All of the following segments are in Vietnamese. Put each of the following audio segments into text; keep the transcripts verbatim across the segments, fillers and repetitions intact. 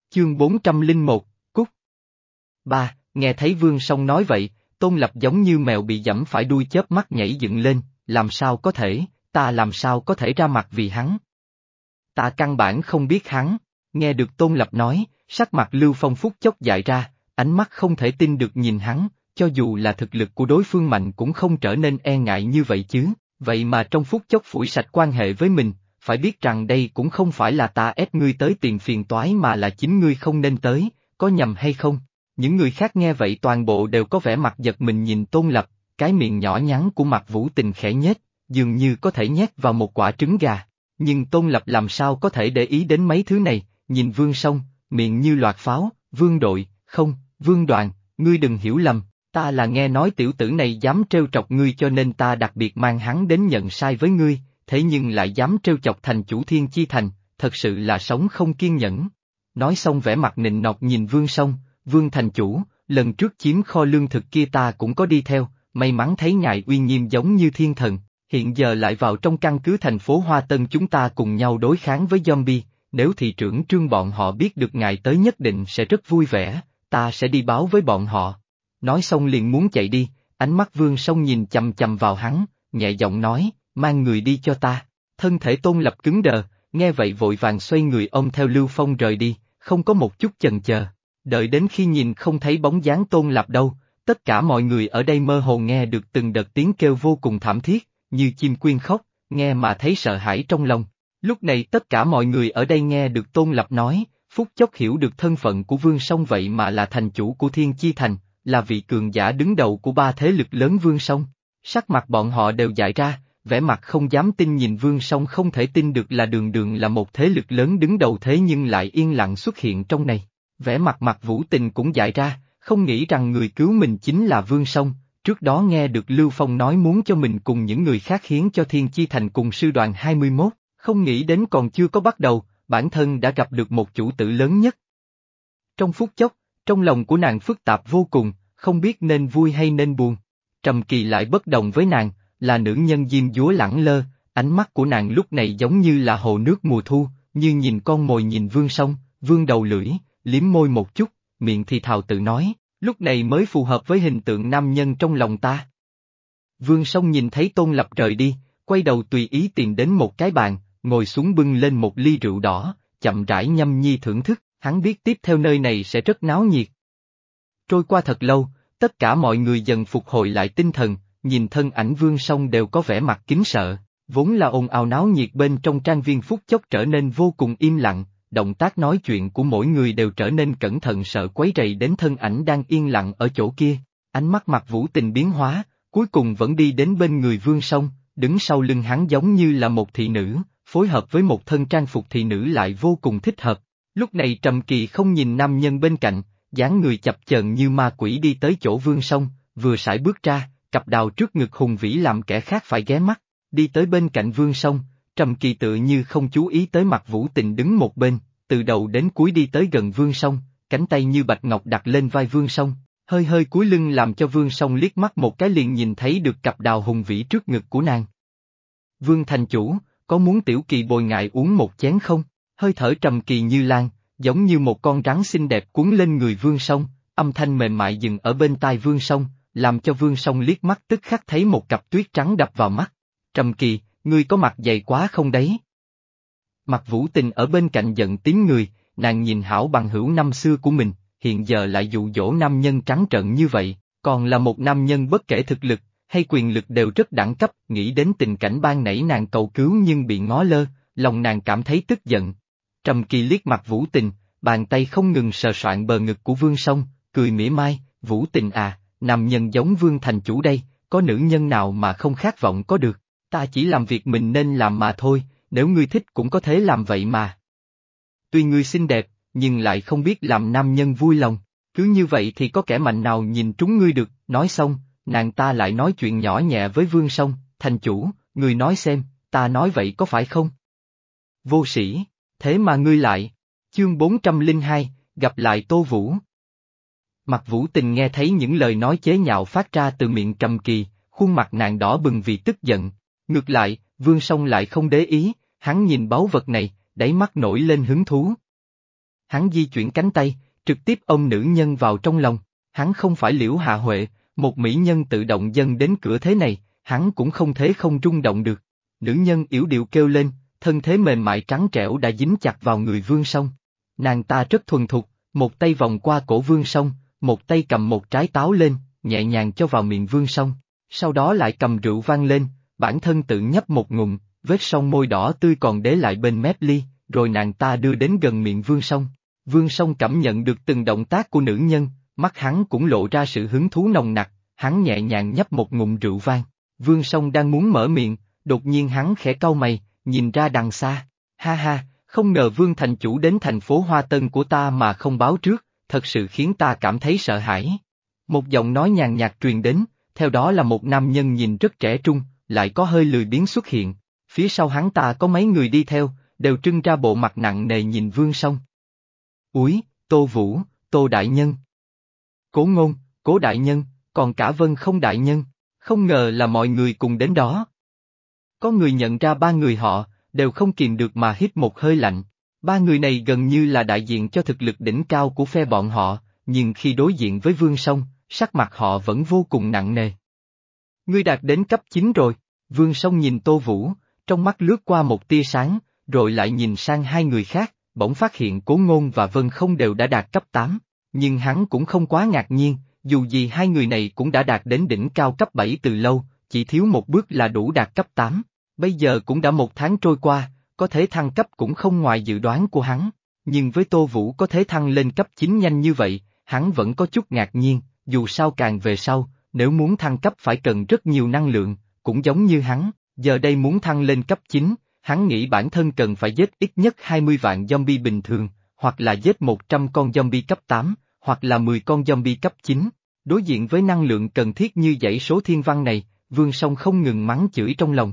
Chương bốn trăm lẻ một, Cúc. Ba, nghe thấy Vương Song nói vậy, Tôn Lập giống như mèo bị giẫm phải đuôi chớp mắt nhảy dựng lên, làm sao có thể, ta làm sao có thể ra mặt vì hắn. Ta căn bản không biết hắn, nghe được Tôn Lập nói, sắc mặt Lưu Phong phút chốc dại ra, ánh mắt không thể tin được nhìn hắn, cho dù là thực lực của đối phương mạnh cũng không trở nên e ngại như vậy chứ, vậy mà trong phút chốc phủi sạch quan hệ với mình, phải biết rằng đây cũng không phải là ta ép ngươi tới tìm phiền toái mà là chính ngươi không nên tới, có nhầm hay không? Những người khác nghe vậy toàn bộ đều có vẻ mặt giật mình nhìn Tôn Lập, cái miệng nhỏ nhắn của Mạc Vũ Tình khẽ nhếch, dường như có thể nhét vào một quả trứng gà. Nhưng Tôn Lập làm sao có thể để ý đến mấy thứ này, nhìn Vương Song, miệng như loạt pháo, Vương Đội, không, Vương Đoàn, ngươi đừng hiểu lầm, ta là nghe nói tiểu tử này dám trêu chọc ngươi cho nên ta đặc biệt mang hắn đến nhận sai với ngươi, thế nhưng lại dám trêu chọc thành chủ Thiên Chi Thành, thật sự là sống không kiên nhẫn. Nói xong vẻ mặt nịnh nọt nhìn Vương Song, Vương thành chủ, lần trước chiếm kho lương thực kia ta cũng có đi theo, may mắn thấy ngài uy nghiêm giống như thiên thần, hiện giờ lại vào trong căn cứ thành phố Hoa Tân chúng ta cùng nhau đối kháng với zombie, nếu thị trưởng Trương bọn họ biết được ngài tới nhất định sẽ rất vui vẻ, ta sẽ đi báo với bọn họ. Nói xong liền muốn chạy đi, ánh mắt Vương Song nhìn chằm chằm vào hắn, nhẹ giọng nói, mang người đi cho ta. Thân thể Tôn Lập cứng đờ, nghe vậy vội vàng xoay người ôm theo Lưu Phong rời đi, không có một chút chần chờ. Đợi đến khi nhìn không thấy bóng dáng Tôn Lập đâu, tất cả mọi người ở đây mơ hồ nghe được từng đợt tiếng kêu vô cùng thảm thiết, như chim quyên khóc, nghe mà thấy sợ hãi trong lòng. Lúc này tất cả mọi người ở đây nghe được Tôn Lập nói, phút chốc hiểu được thân phận của Vương Song vậy mà là thành chủ của Thiên Chi Thành, là vị cường giả đứng đầu của ba thế lực lớn Vương Song. Sắc mặt bọn họ đều dại ra, vẻ mặt không dám tin nhìn Vương Song không thể tin được là đường đường là một thế lực lớn đứng đầu thế nhưng lại yên lặng xuất hiện trong này. Vẻ mặt Mạc Vũ Tình cũng dại ra, không nghĩ rằng người cứu mình chính là Vương Song, trước đó nghe được Lưu Phong nói muốn cho mình cùng những người khác hiến cho Thiên Chi Thành cùng sư đoàn hai mươi mốt, không nghĩ đến còn chưa có bắt đầu, bản thân đã gặp được một chủ tử lớn nhất. Trong phút chốc, trong lòng của nàng phức tạp vô cùng, không biết nên vui hay nên buồn. Trầm Kỳ lại bất đồng với nàng, là nữ nhân diêm dúa lẳng lơ, ánh mắt của nàng lúc này giống như là hồ nước mùa thu, như nhìn con mồi nhìn Vương Song, Vương đầu lưỡi, liếm môi một chút, miệng thì thào tự nói, lúc này mới phù hợp với hình tượng nam nhân trong lòng ta. Vương Song nhìn thấy Tôn Lập rời đi, quay đầu tùy ý tìm đến một cái bàn, ngồi xuống bưng lên một ly rượu đỏ, chậm rãi nhâm nhi thưởng thức, hắn biết tiếp theo nơi này sẽ rất náo nhiệt. Trôi qua thật lâu, tất cả mọi người dần phục hồi lại tinh thần, nhìn thân ảnh Vương Song đều có vẻ mặt kính sợ, vốn là ồn ào náo nhiệt bên trong trang viên phút chốc trở nên vô cùng im lặng, động tác nói chuyện của mỗi người đều trở nên cẩn thận sợ quấy rầy đến thân ảnh đang yên lặng ở chỗ kia, ánh mắt Mạc Vũ Tình biến hóa, cuối cùng vẫn đi đến bên người Vương Song, đứng sau lưng hắn giống như là một thị nữ, phối hợp với một thân trang phục thị nữ lại vô cùng thích hợp. Lúc này Trầm Kỳ không nhìn nam nhân bên cạnh, dáng người chập chờn như ma quỷ đi tới chỗ Vương Song, vừa sải bước ra, cặp đào trước ngực hùng vĩ làm kẻ khác phải ghé mắt, đi tới bên cạnh Vương Song, Trầm Kỳ tựa như không chú ý tới Mạc Vũ Tình đứng một bên, từ đầu đến cuối đi tới gần Vương Song, cánh tay như bạch ngọc đặt lên vai Vương Song, hơi hơi cúi lưng làm cho Vương Song liếc mắt một cái liền nhìn thấy được cặp đào hùng vĩ trước ngực của nàng. Vương thành chủ, có muốn Tiểu Kỳ bồi ngại uống một chén không? Hơi thở Trầm Kỳ như lan, giống như một con rắn xinh đẹp cuốn lên người Vương Song, âm thanh mềm mại dừng ở bên tai Vương Song, làm cho Vương Song liếc mắt tức khắc thấy một cặp tuyết trắng đập vào mắt. Trầm Kỳ, ngươi có mặt dày quá không đấy? Mạc Vũ Tình ở bên cạnh giận tím người, nàng nhìn hảo bằng hữu năm xưa của mình, hiện giờ lại dụ dỗ nam nhân trắng trợn như vậy, còn là một nam nhân bất kể thực lực hay quyền lực đều rất đẳng cấp, nghĩ đến tình cảnh ban nãy nàng cầu cứu nhưng bị ngó lơ, lòng nàng cảm thấy tức giận. Trầm Kỳ liếc Mạc Vũ Tình, bàn tay không ngừng sờ soạn bờ ngực của Vương Song, cười mỉa mai, Vũ Tình à, nam nhân giống Vương thành chủ đây, có nữ nhân nào mà không khát vọng có được, ta chỉ làm việc mình nên làm mà thôi, nếu ngươi thích cũng có thể làm vậy mà. Tuy ngươi xinh đẹp, nhưng lại không biết làm nam nhân vui lòng, cứ như vậy thì có kẻ mạnh nào nhìn trúng ngươi được, nói xong, nàng ta lại nói chuyện nhỏ nhẹ với Vương Song, thành chủ, ngươi nói xem, ta nói vậy có phải không? Vô sĩ, thế mà ngươi lại, chương bốn trăm lẻ hai, gặp lại Tô Vũ. Mạc Vũ Tình nghe thấy những lời nói chế nhạo phát ra từ miệng Trầm Kỳ, khuôn mặt nàng đỏ bừng vì tức giận, ngược lại, Vương Song lại không để ý, hắn nhìn báu vật này, đáy mắt nổi lên hứng thú. Hắn di chuyển cánh tay, trực tiếp ôm nữ nhân vào trong lòng. Hắn không phải Liễu Hạ Huệ, một mỹ nhân tự động dâng đến cửa thế này, hắn cũng không thể không rung động được. Nữ nhân yểu điệu kêu lên, thân thế mềm mại trắng trẻo đã dính chặt vào người Vương Song. Nàng ta rất thuần thục, một tay vòng qua cổ Vương Song, một tay cầm một trái táo lên, nhẹ nhàng cho vào miệng Vương Song, sau đó lại cầm rượu vang lên, bản thân tự nhấp một ngụm, vết son môi đỏ tươi còn để lại bên mép ly, rồi nàng ta đưa đến gần miệng Vương Song. Vương Song cảm nhận được từng động tác của nữ nhân, mắt hắn cũng lộ ra sự hứng thú nồng nặc, hắn nhẹ nhàng nhấp một ngụm rượu vang. Vương Song đang muốn mở miệng, đột nhiên hắn khẽ cau mày, nhìn ra đằng xa, ha ha, không ngờ Vương thành chủ đến thành phố Hoa Tân của ta mà không báo trước, thật sự khiến ta cảm thấy sợ hãi. Một giọng nói nhàn nhạt truyền đến, theo đó là một nam nhân nhìn rất trẻ trung, lại có hơi lười biếng xuất hiện, phía sau hắn ta có mấy người đi theo, đều trưng ra bộ mặt nặng nề nhìn Vương Song. Úi, Tô Vũ, Tô Đại Nhân. Cố Ngôn, Cố Đại Nhân, còn cả Vân Không Đại Nhân, không ngờ là mọi người cùng đến đó. Có người nhận ra ba người họ, đều không kìm được mà hít một hơi lạnh. Ba người này gần như là đại diện cho thực lực đỉnh cao của phe bọn họ, nhưng khi đối diện với Vương Song, sắc mặt họ vẫn vô cùng nặng nề. Ngươi đạt đến cấp chín rồi, Vương Song nhìn Tô Vũ, trong mắt lướt qua một tia sáng, rồi lại nhìn sang hai người khác, bỗng phát hiện Cố Ngôn và Vân Không đều đã đạt cấp tám, nhưng hắn cũng không quá ngạc nhiên, dù gì hai người này cũng đã đạt đến đỉnh cao cấp bảy từ lâu, chỉ thiếu một bước là đủ đạt cấp tám, bây giờ cũng đã một tháng trôi qua, có thể thăng cấp cũng không ngoài dự đoán của hắn, nhưng với Tô Vũ có thể thăng lên cấp chín nhanh như vậy, hắn vẫn có chút ngạc nhiên, dù sao càng về sau, nếu muốn thăng cấp phải cần rất nhiều năng lượng, cũng giống như hắn, giờ đây muốn thăng lên cấp chín, hắn nghĩ bản thân cần phải giết ít nhất hai mươi vạn zombie bình thường, hoặc là giết một trăm con zombie cấp tám, hoặc là mười con zombie cấp chín. Đối diện với năng lượng cần thiết như dãy số thiên văn này, Vương Song không ngừng mắng chửi trong lòng.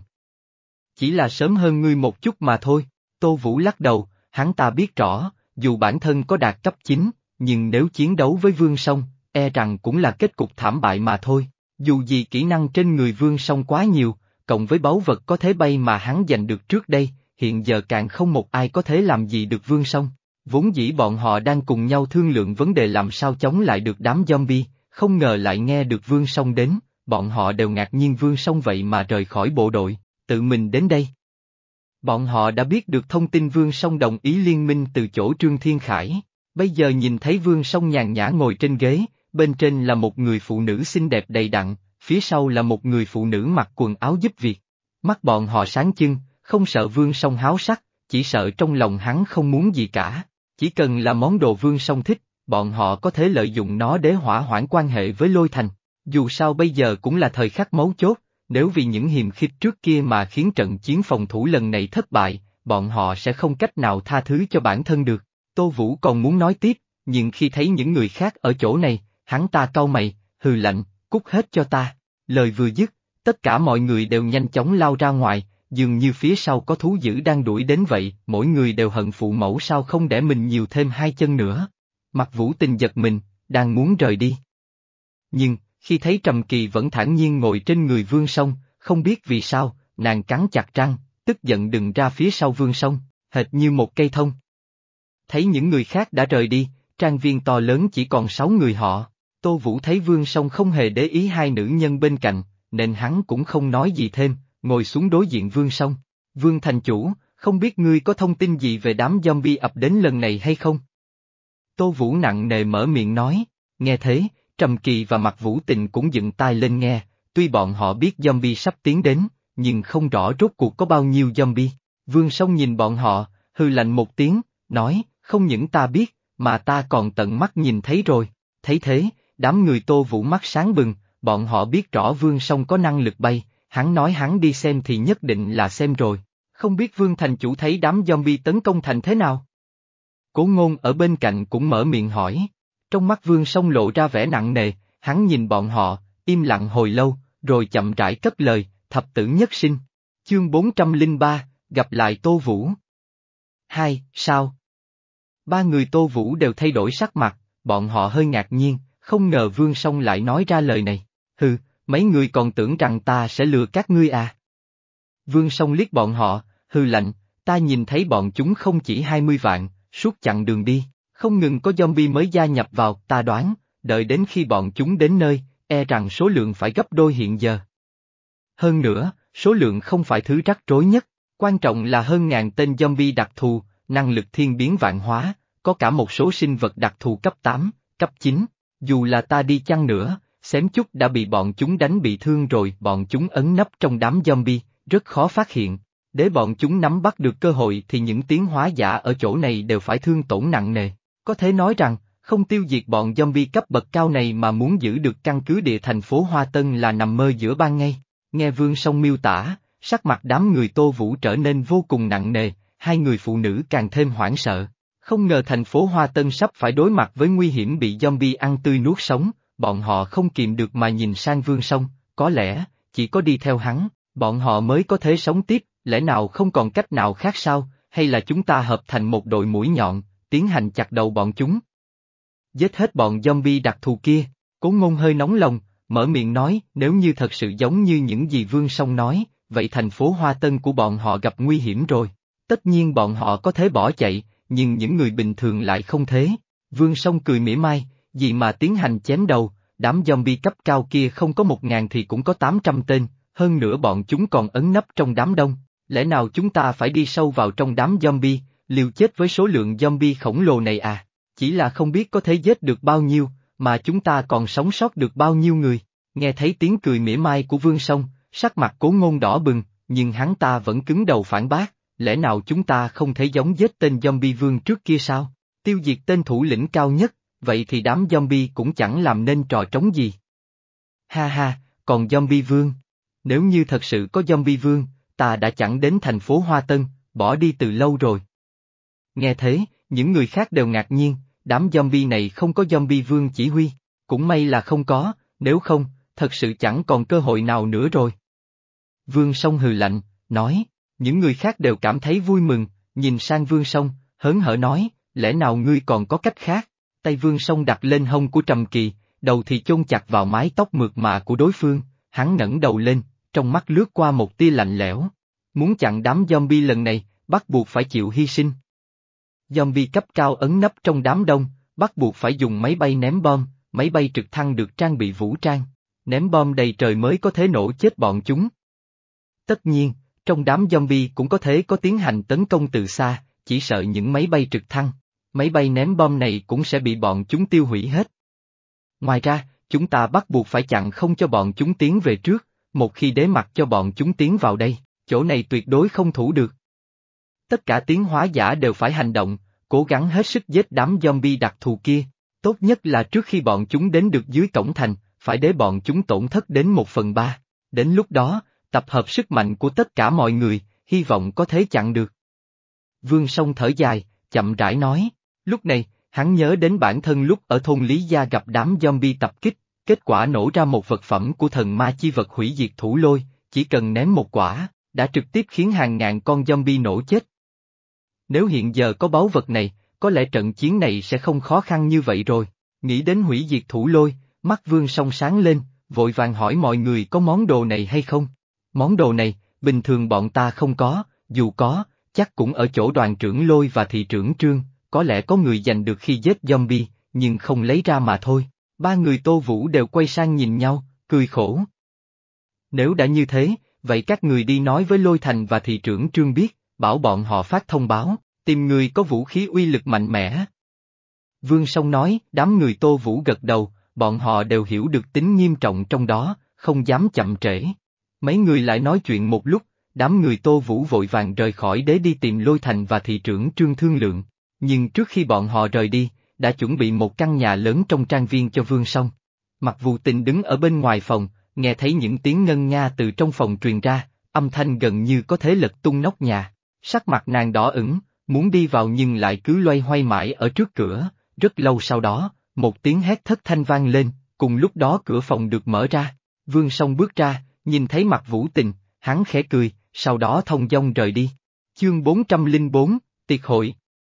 Chỉ là sớm hơn ngươi một chút mà thôi, Tô Vũ lắc đầu, hắn ta biết rõ, dù bản thân có đạt cấp chín, nhưng nếu chiến đấu với Vương Song, e rằng cũng là kết cục thảm bại mà thôi, dù gì kỹ năng trên người Vương Song quá nhiều, cộng với báu vật có thế bay mà hắn giành được trước đây, hiện giờ càng không một ai có thể làm gì được Vương Song. Vốn dĩ bọn họ đang cùng nhau thương lượng vấn đề làm sao chống lại được đám zombie, không ngờ lại nghe được Vương Song đến, bọn họ đều ngạc nhiên Vương Song vậy mà rời khỏi bộ đội, tự mình đến đây. Bọn họ đã biết được thông tin Vương Song đồng ý liên minh từ chỗ Trương Thiên Khải, bây giờ nhìn thấy Vương Song nhàn nhã ngồi trên ghế, bên trên là một người phụ nữ xinh đẹp đầy đặn, phía sau là một người phụ nữ mặc quần áo giúp việc. Mắt bọn họ sáng trưng, không sợ Vương Song háo sắc, chỉ sợ trong lòng hắn không muốn gì cả. Chỉ cần là món đồ Vương Song thích, bọn họ có thể lợi dụng nó để hỏa hoãn quan hệ với Lôi Thành. Dù sao bây giờ cũng là thời khắc mấu chốt, nếu vì những hiềm khích trước kia mà khiến trận chiến phòng thủ lần này thất bại, bọn họ sẽ không cách nào tha thứ cho bản thân được. Tô Vũ còn muốn nói tiếp, nhưng khi thấy những người khác ở chỗ này, hắn ta cau mày, hừ lạnh, cút hết cho ta. Lời vừa dứt, tất cả mọi người đều nhanh chóng lao ra ngoài, dường như phía sau có thú dữ đang đuổi đến vậy, mỗi người đều hận phụ mẫu sao không để mình nhiều thêm hai chân nữa. Mặt Vũ Tình giật mình, đang muốn rời đi. Nhưng, khi thấy Trầm Kỳ vẫn thản nhiên ngồi trên người Vương Song, không biết vì sao, nàng cắn chặt răng, tức giận đừng ra phía sau Vương Song, hệt như một cây thông. Thấy những người khác đã rời đi, trang viên to lớn chỉ còn sáu người họ, Tô Vũ thấy Vương Song không hề để ý hai nữ nhân bên cạnh, nên hắn cũng không nói gì thêm, ngồi xuống đối diện Vương Song. Vương thành chủ, không biết ngươi có thông tin gì về đám zombie ập đến lần này hay không? Tô Vũ nặng nề mở miệng nói, nghe thế, Trầm Kỳ và Mặt Vũ Tình cũng dựng tai lên nghe, tuy bọn họ biết zombie sắp tiến đến, nhưng không rõ rốt cuộc có bao nhiêu zombie. Vương Song nhìn bọn họ, hừ lạnh một tiếng, nói, không những ta biết, mà ta còn tận mắt nhìn thấy rồi. Thấy thế, đám người Tô Vũ mắt sáng bừng, bọn họ biết rõ Vương Song có năng lực bay, hắn nói hắn đi xem thì nhất định là xem rồi. Không biết Vương thành chủ thấy đám zombie tấn công thành thế nào? Cố Ngôn ở bên cạnh cũng mở miệng hỏi. Trong mắt Vương Song lộ ra vẻ nặng nề, hắn nhìn bọn họ, im lặng hồi lâu, rồi chậm rãi cất lời, thập tử nhất sinh. Chương bốn trăm lẻ ba, gặp lại Tô Vũ. Hai, sao? Ba người Tô Vũ đều thay đổi sắc mặt, bọn họ hơi ngạc nhiên, không ngờ Vương Song lại nói ra lời này. Hừ, mấy người còn tưởng rằng ta sẽ lừa các ngươi à? Vương Song liếc bọn họ, hừ lạnh, ta nhìn thấy bọn chúng không chỉ hai mươi vạn, suốt chặng đường đi, Không ngừng có zombie mới gia nhập vào, ta đoán, đợi đến khi bọn chúng đến nơi, e rằng số lượng phải gấp đôi hiện giờ. Hơn nữa, số lượng không phải thứ rắc rối nhất, quan trọng là hơn ngàn tên zombie đặc thù, năng lực thiên biến vạn hóa, có cả một số sinh vật đặc thù cấp tám, cấp chín, dù là ta đi chăng nữa, xém chút đã bị bọn chúng đánh bị thương rồi, bọn chúng ẩn nấp trong đám zombie, rất khó phát hiện. Để bọn chúng nắm bắt được cơ hội thì những tiến hóa giả ở chỗ này đều phải thương tổn nặng nề. Có thể nói rằng, không tiêu diệt bọn zombie cấp bậc cao này mà muốn giữ được căn cứ địa thành phố Hoa Tân là nằm mơ giữa ban ngày. Nghe Vương Song miêu tả, sắc mặt đám người Tô Vũ trở nên vô cùng nặng nề, hai người phụ nữ càng thêm hoảng sợ. Không ngờ thành phố Hoa Tân sắp phải đối mặt với nguy hiểm bị zombie ăn tươi nuốt sống, bọn họ không kìm được mà nhìn sang Vương Song, có lẽ, chỉ có đi theo hắn, bọn họ mới có thể sống tiếp, lẽ nào không còn cách nào khác sao, hay là chúng ta hợp thành một đội mũi nhọn, tiến hành chặt đầu bọn chúng. Giết hết bọn zombie đặc thù kia, Cố Ngôn hơi nóng lòng, mở miệng nói, nếu như thật sự giống như những gì Vương Song nói, vậy thành phố Hoa Tân của bọn họ gặp nguy hiểm rồi. Tất nhiên bọn họ có thể bỏ chạy, nhưng những người bình thường lại không thế. Vương Song cười mỉa mai, gì mà tiến hành chém đầu, đám zombie cấp cao kia không có một ngàn thì cũng có tám trăm tên, hơn nữa bọn chúng còn ẩn nấp trong đám đông. Lẽ nào chúng ta phải đi sâu vào trong đám zombie, liều chết với số lượng zombie khổng lồ này à? Chỉ là không biết có thể giết được bao nhiêu, mà chúng ta còn sống sót được bao nhiêu người. Nghe thấy tiếng cười mỉa mai của Vương Song, sắc mặt Cố Ngôn đỏ bừng, nhưng hắn ta vẫn cứng đầu phản bác, lẽ nào chúng ta không thể giống giết tên zombie vương trước kia sao? Tiêu diệt tên thủ lĩnh cao nhất, vậy thì đám zombie cũng chẳng làm nên trò trống gì. Ha ha, còn zombie vương? Nếu như thật sự có zombie vương, ta đã chẳng đến thành phố Hoa Tân, bỏ đi từ lâu rồi. Nghe thế, những người khác đều ngạc nhiên, đám zombie này không có zombie vương chỉ huy, cũng may là không có, nếu không, thật sự chẳng còn cơ hội nào nữa rồi. Vương Song hừ lạnh, nói, những người khác đều cảm thấy vui mừng, nhìn sang Vương Song, hớn hở nói, lẽ nào ngươi còn có cách khác? Tay Vương Song đặt lên hông của Trầm Kỳ, đầu thì chôn chặt vào mái tóc mượt mà của đối phương, hắn ngẩng đầu lên, trong mắt lướt qua một tia lạnh lẽo. Muốn chặn đám zombie lần này, bắt buộc phải chịu hy sinh. Zombie cấp cao ẩn nấp trong đám đông, bắt buộc phải dùng máy bay ném bom, máy bay trực thăng được trang bị vũ trang, ném bom đầy trời mới có thể nổ chết bọn chúng. Tất nhiên, trong đám zombie cũng có thể có tiến hành tấn công từ xa, chỉ sợ những máy bay trực thăng, máy bay ném bom này cũng sẽ bị bọn chúng tiêu hủy hết. Ngoài ra, chúng ta bắt buộc phải chặn không cho bọn chúng tiến về trước, một khi đế mặt cho bọn chúng tiến vào đây, chỗ này tuyệt đối không thủ được. Tất cả tiến hóa giả đều phải hành động, cố gắng hết sức giết đám zombie đặc thù kia, tốt nhất là trước khi bọn chúng đến được dưới cổng thành, phải để bọn chúng tổn thất đến một phần ba, đến lúc đó, tập hợp sức mạnh của tất cả mọi người, hy vọng có thể chặn được. Vương Song thở dài, chậm rãi nói, lúc này, hắn nhớ đến bản thân lúc ở thôn Lý Gia gặp đám zombie tập kích, kết quả nổ ra một vật phẩm của thần ma chi vật hủy diệt thủ lôi, chỉ cần ném một quả, đã trực tiếp khiến hàng ngàn con zombie nổ chết. Nếu hiện giờ có báu vật này, có lẽ trận chiến này sẽ không khó khăn như vậy rồi. Nghĩ đến hủy diệt thủ lôi, mắt Vương Song sáng lên, vội vàng hỏi mọi người có món đồ này hay không. Món đồ này, bình thường bọn ta không có, dù có, chắc cũng ở chỗ đoàn trưởng Lôi và thị trưởng Trương, có lẽ có người giành được khi giết zombie, nhưng không lấy ra mà thôi. Ba người Tô Vũ đều quay sang nhìn nhau, cười khổ. Nếu đã như thế, vậy các người đi nói với Lôi Thành và thị trưởng Trương biết, bảo bọn họ phát thông báo, tìm người có vũ khí uy lực mạnh mẽ. Vương Song nói, đám người Tô Vũ gật đầu, bọn họ đều hiểu được tính nghiêm trọng trong đó, không dám chậm trễ. Mấy người lại nói chuyện một lúc, đám người Tô Vũ vội vàng rời khỏi để đi tìm Lôi Thành và thị trưởng Trương thương lượng, nhưng trước khi bọn họ rời đi, đã chuẩn bị một căn nhà lớn trong trang viên cho Vương Song. Mặc Vũ Tình đứng ở bên ngoài phòng, nghe thấy những tiếng ngân nga từ trong phòng truyền ra, âm thanh gần như có thể lật tung nóc nhà. Sắc mặt nàng đỏ ửng, muốn đi vào nhưng lại cứ loay hoay mãi ở trước cửa, rất lâu sau đó, một tiếng hét thất thanh vang lên, cùng lúc đó cửa phòng được mở ra, Vương Song bước ra, nhìn thấy mặt Vũ Tình, hắn khẽ cười, sau đó thông dong rời đi. Chương bốn trăm lẻ bốn, Tiệc hội.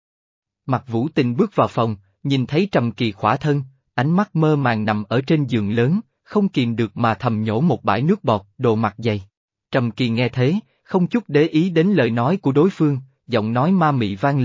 Mặt Vũ Tình bước vào phòng, nhìn thấy Trầm Kỳ khỏa thân, ánh mắt mơ màng nằm ở trên giường lớn, không kìm được mà thầm nhổ một bãi nước bọt, đồ mặt dày. Trầm Kỳ nghe thế, không chút để ý đến lời nói của đối phương, giọng nói ma mị vang lên,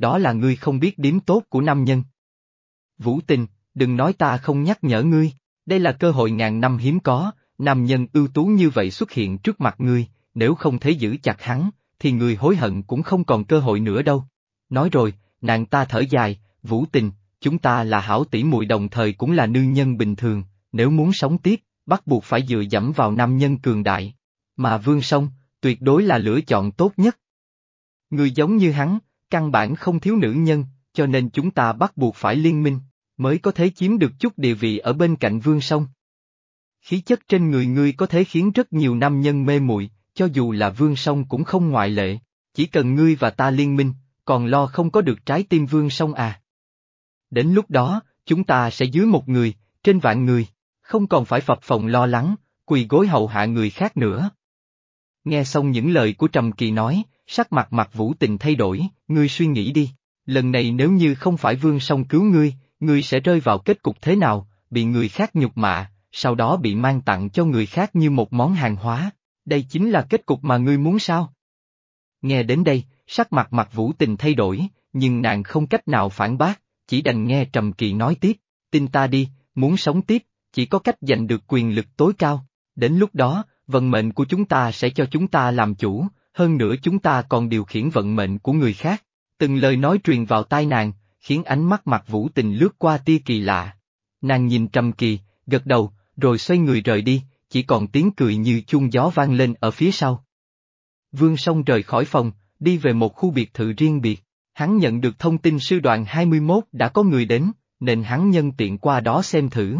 đó là ngươi không biết điểm tốt của nam nhân. Vũ Tình, đừng nói ta không nhắc nhở ngươi, đây là cơ hội ngàn năm hiếm có, nam nhân ưu tú như vậy xuất hiện trước mặt ngươi, nếu không thể giữ chặt hắn, thì người hối hận cũng không còn cơ hội nữa đâu. Nói rồi, nàng ta thở dài, Vũ Tình, chúng ta là hảo tỷ muội đồng thời cũng là nữ nhân bình thường, nếu muốn sống tiếp, bắt buộc phải dựa dẫm vào nam nhân cường đại. Mà Vương Song, tuyệt đối là lựa chọn tốt nhất. Người giống như hắn, căn bản không thiếu nữ nhân, cho nên chúng ta bắt buộc phải liên minh, mới có thể chiếm được chút địa vị ở bên cạnh Vương Song. Khí chất trên người ngươi có thể khiến rất nhiều nam nhân mê muội, cho dù là Vương Song cũng không ngoại lệ, chỉ cần ngươi và ta liên minh, còn lo không có được trái tim Vương Song à. Đến lúc đó, chúng ta sẽ dưới một người, trên vạn người, không còn phải phập phồng lo lắng, quỳ gối hầu hạ người khác nữa. Nghe xong những lời của Trầm Kỳ nói, sắc mặt Mặt Vũ Tình thay đổi, ngươi suy nghĩ đi, lần này nếu như không phải Vương Song cứu ngươi, ngươi sẽ rơi vào kết cục thế nào, bị người khác nhục mạ, sau đó bị mang tặng cho người khác như một món hàng hóa, đây chính là kết cục mà ngươi muốn sao? Nghe đến đây, sắc mặt Mặt Vũ Tình thay đổi, nhưng nàng không cách nào phản bác, chỉ đành nghe Trầm Kỳ nói tiếp, tin ta đi, muốn sống tiếp, chỉ có cách giành được quyền lực tối cao, đến lúc đó, vận mệnh của chúng ta sẽ cho chúng ta làm chủ, hơn nữa chúng ta còn điều khiển vận mệnh của người khác. Từng lời nói truyền vào tai nàng, khiến ánh mắt Mặt Vũ Tình lướt qua tia kỳ lạ. Nàng nhìn Trầm Kỳ, gật đầu, rồi xoay người rời đi, chỉ còn tiếng cười như chuông gió vang lên ở phía sau. Vương Song rời khỏi phòng, đi về một khu biệt thự riêng biệt. Hắn nhận được thông tin sư đoàn hai mươi mốt đã có người đến, nên hắn nhân tiện qua đó xem thử.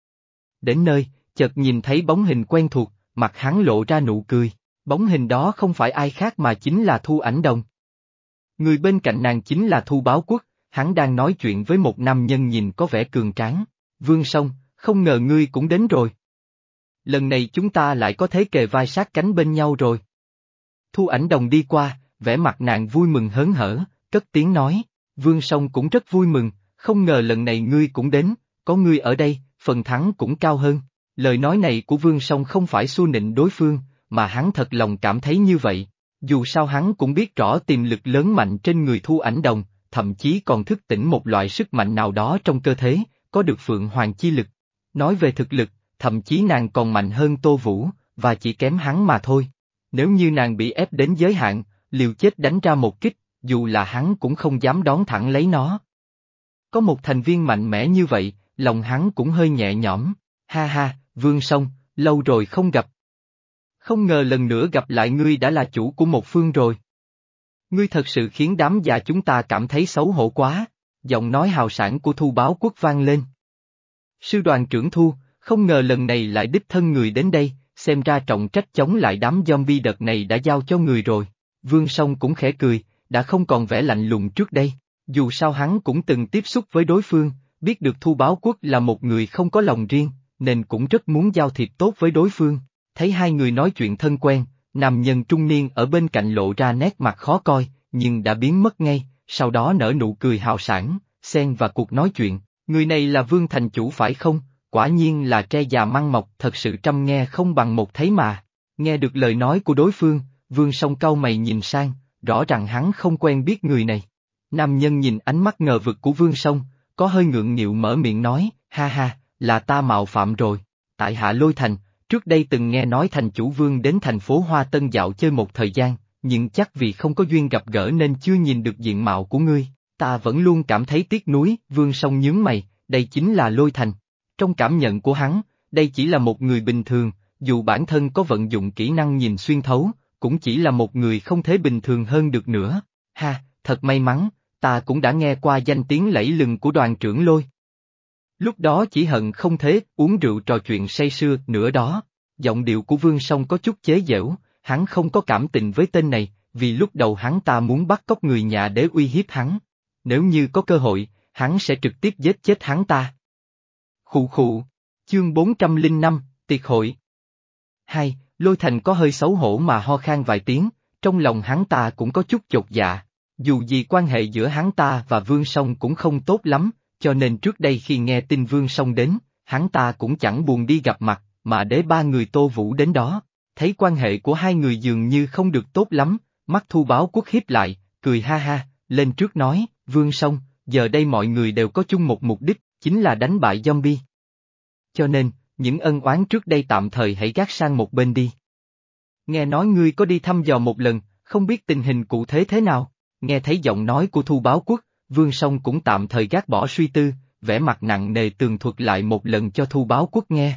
Đến nơi, chợt nhìn thấy bóng hình quen thuộc, mặt hắn lộ ra nụ cười, bóng hình đó không phải ai khác mà chính là Thu Ảnh Đồng. Người bên cạnh nàng chính là Thu Báo Quốc, hắn đang nói chuyện với một nam nhân nhìn có vẻ cường tráng. Vương Song, không ngờ ngươi cũng đến rồi. Lần này chúng ta lại có thể kề vai sát cánh bên nhau rồi. Thu Ảnh Đồng đi qua, vẻ mặt nàng vui mừng hớn hở, cất tiếng nói, Vương Song cũng rất vui mừng, không ngờ lần này ngươi cũng đến, có ngươi ở đây, phần thắng cũng cao hơn. Lời nói này của Vương Song không phải xu nịnh đối phương, mà hắn thật lòng cảm thấy như vậy. Dù sao hắn cũng biết rõ tiềm lực lớn mạnh trên người Thu Ảnh Đồng, thậm chí còn thức tỉnh một loại sức mạnh nào đó trong cơ thể, có được Phượng Hoàng chi lực. Nói về thực lực, thậm chí nàng còn mạnh hơn Tô Vũ, và chỉ kém hắn mà thôi. Nếu như nàng bị ép đến giới hạn, liều chết đánh ra một kích, dù là hắn cũng không dám đón thẳng lấy nó. Có một thành viên mạnh mẽ như vậy, lòng hắn cũng hơi nhẹ nhõm. Ha ha, Vương Song, lâu rồi không gặp. Không ngờ lần nữa gặp lại ngươi đã là chủ của một phương rồi. Ngươi thật sự khiến đám già chúng ta cảm thấy xấu hổ quá, giọng nói hào sảng của Thu Báo Quốc vang lên. Sư đoàn trưởng Thu, không ngờ lần này lại đích thân người đến đây, xem ra trọng trách chống lại đám zombie đợt này đã giao cho người rồi. Vương Song cũng khẽ cười, đã không còn vẻ lạnh lùng trước đây, dù sao hắn cũng từng tiếp xúc với đối phương, biết được Thu Báo Quốc là một người không có lòng riêng, nên cũng rất muốn giao thiệp tốt với đối phương. Thấy hai người nói chuyện thân quen, nam nhân trung niên ở bên cạnh lộ ra nét mặt khó coi, nhưng đã biến mất ngay, sau đó nở nụ cười hào sảng, xen vào cuộc nói chuyện, người này là Vương thành chủ phải không, quả nhiên là tre già măng mọc, thật sự trăm nghe không bằng một thấy mà. Nghe được lời nói của đối phương, Vương Song cau mày nhìn sang, rõ ràng hắn không quen biết người này. Nam nhân nhìn ánh mắt ngờ vực của Vương Song, có hơi ngượng nghịu mở miệng nói, ha ha, là ta mạo phạm rồi, tại hạ Lôi Thành. Trước đây từng nghe nói thành chủ Vương đến thành phố Hoa Tân dạo chơi một thời gian, nhưng chắc vì không có duyên gặp gỡ nên chưa nhìn được diện mạo của ngươi, ta vẫn luôn cảm thấy tiếc nuối. Vương Song nhướng mày, đây chính là Lôi Thành. Trong cảm nhận của hắn, đây chỉ là một người bình thường, dù bản thân có vận dụng kỹ năng nhìn xuyên thấu, cũng chỉ là một người không thể bình thường hơn được nữa. Ha, thật may mắn, ta cũng đã nghe qua danh tiếng lẫy lừng của đoàn trưởng Lôi. Lúc đó chỉ hận không thể uống rượu trò chuyện say sưa nữa đó. Giọng điệu của Vương Song có chút chế giễu, hắn không có cảm tình với tên này, vì lúc đầu hắn ta muốn bắt cóc người nhà để uy hiếp hắn. Nếu như có cơ hội, hắn sẽ trực tiếp giết chết hắn ta. Khụ khụ, chương bốn trăm lẻ năm, tiệc hội. Hai, Lôi Thành có hơi xấu hổ mà ho khan vài tiếng, trong lòng hắn ta cũng có chút chột dạ. Dù gì quan hệ giữa hắn ta và Vương Song cũng không tốt lắm, cho nên trước đây khi nghe tin Vương Song đến, hắn ta cũng chẳng buồn đi gặp mặt, mà để ba người Tô Vũ đến đó. Thấy quan hệ của hai người dường như không được tốt lắm, mắt Thu Báo Quốc hiếp lại, cười ha ha, lên trước nói, Vương Song, giờ đây mọi người đều có chung một mục đích, chính là đánh bại zombie. Cho nên, những ân oán trước đây tạm thời hãy gác sang một bên đi. Nghe nói ngươi có đi thăm dò một lần, không biết tình hình cụ thể thế nào, nghe thấy giọng nói của Thu Báo Quốc, Vương Song cũng tạm thời gác bỏ suy tư, vẻ mặt nặng nề tường thuật lại một lần cho Thu Báo Quốc nghe.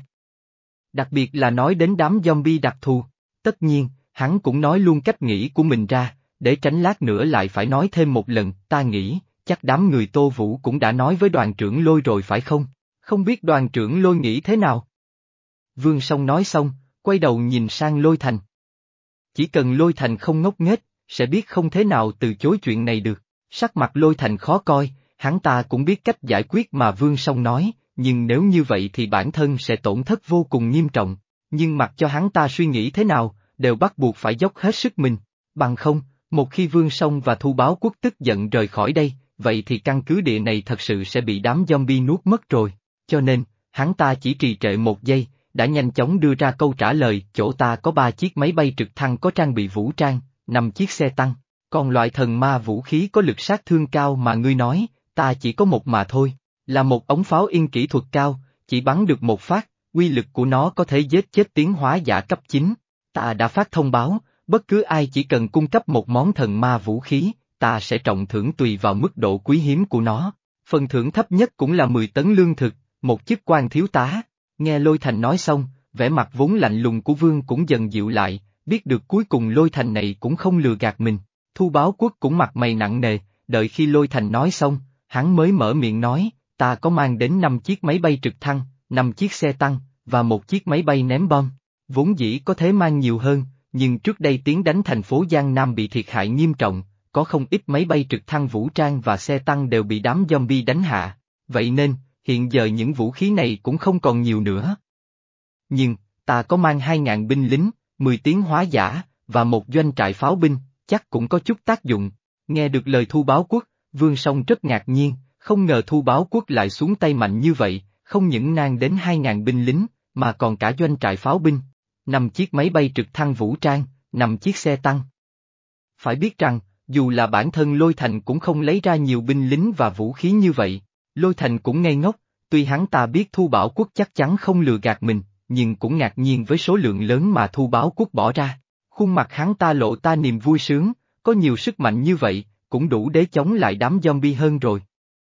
Đặc biệt là nói đến đám zombie đặc thù, tất nhiên, hắn cũng nói luôn cách nghĩ của mình ra, để tránh lát nữa lại phải nói thêm một lần, ta nghĩ, chắc đám người Tô Vũ cũng đã nói với đoàn trưởng Lôi rồi phải không? Không biết đoàn trưởng Lôi nghĩ thế nào? Vương Song nói xong, quay đầu nhìn sang Lôi Thành. Chỉ cần Lôi Thành không ngốc nghếch, sẽ biết không thế nào từ chối chuyện này được. Sắc mặt Lôi Thành khó coi, hắn ta cũng biết cách giải quyết mà Vương Song nói, nhưng nếu như vậy thì bản thân sẽ tổn thất vô cùng nghiêm trọng. Nhưng mặc cho hắn ta suy nghĩ thế nào, đều bắt buộc phải dốc hết sức mình. Bằng không, một khi Vương Song và Thu Báo Quốc tức giận rời khỏi đây, vậy thì căn cứ địa này thật sự sẽ bị đám zombie nuốt mất rồi. Cho nên, hắn ta chỉ trì trệ một giây, đã nhanh chóng đưa ra câu trả lời, chỗ ta có ba chiếc máy bay trực thăng có trang bị vũ trang, năm chiếc xe tăng, còn loại thần ma vũ khí có lực sát thương cao mà ngươi nói, ta chỉ có một mà thôi, là một ống pháo yên kỹ thuật cao, chỉ bắn được một phát, uy lực của nó có thể giết chết tiến hóa giả cấp chín. Ta đã phát thông báo, bất cứ ai chỉ cần cung cấp một món thần ma vũ khí, ta sẽ trọng thưởng tùy vào mức độ quý hiếm của nó. Phần thưởng thấp nhất cũng là mười tấn lương thực, một chức quan thiếu tá. Nghe Lôi Thành nói xong, vẻ mặt vốn lạnh lùng của Vương cũng dần dịu lại, biết được cuối cùng Lôi Thành này cũng không lừa gạt mình. Thu Báo Quốc cũng mặt mày nặng nề, đợi khi Lôi Thành nói xong, hắn mới mở miệng nói, ta có mang đến năm chiếc máy bay trực thăng, năm chiếc xe tăng, và một chiếc máy bay ném bom. Vốn dĩ có thể mang nhiều hơn, nhưng trước đây tiến đánh thành phố Giang Nam bị thiệt hại nghiêm trọng, có không ít máy bay trực thăng vũ trang và xe tăng đều bị đám zombie đánh hạ, vậy nên, hiện giờ những vũ khí này cũng không còn nhiều nữa. Nhưng, ta có mang hai ngàn binh lính, mười tiến hóa giả, và một doanh trại pháo binh, chắc cũng có chút tác dụng. Nghe được lời Thu Báo Quốc, Vương Song rất ngạc nhiên, không ngờ Thu Báo Quốc lại xuống tay mạnh như vậy, không những nang đến hai ngàn binh lính, mà còn cả doanh trại pháo binh, năm chiếc máy bay trực thăng vũ trang, năm chiếc xe tăng. Phải biết rằng, dù là bản thân Lôi Thành cũng không lấy ra nhiều binh lính và vũ khí như vậy. Lôi Thành cũng ngây ngốc, tuy hắn ta biết Thu Bảo Quốc chắc chắn không lừa gạt mình, nhưng cũng ngạc nhiên với số lượng lớn mà Thu Báo Quốc bỏ ra. Khuôn mặt hắn ta lộ ta niềm vui sướng, có nhiều sức mạnh như vậy, cũng đủ để chống lại đám zombie hơn rồi.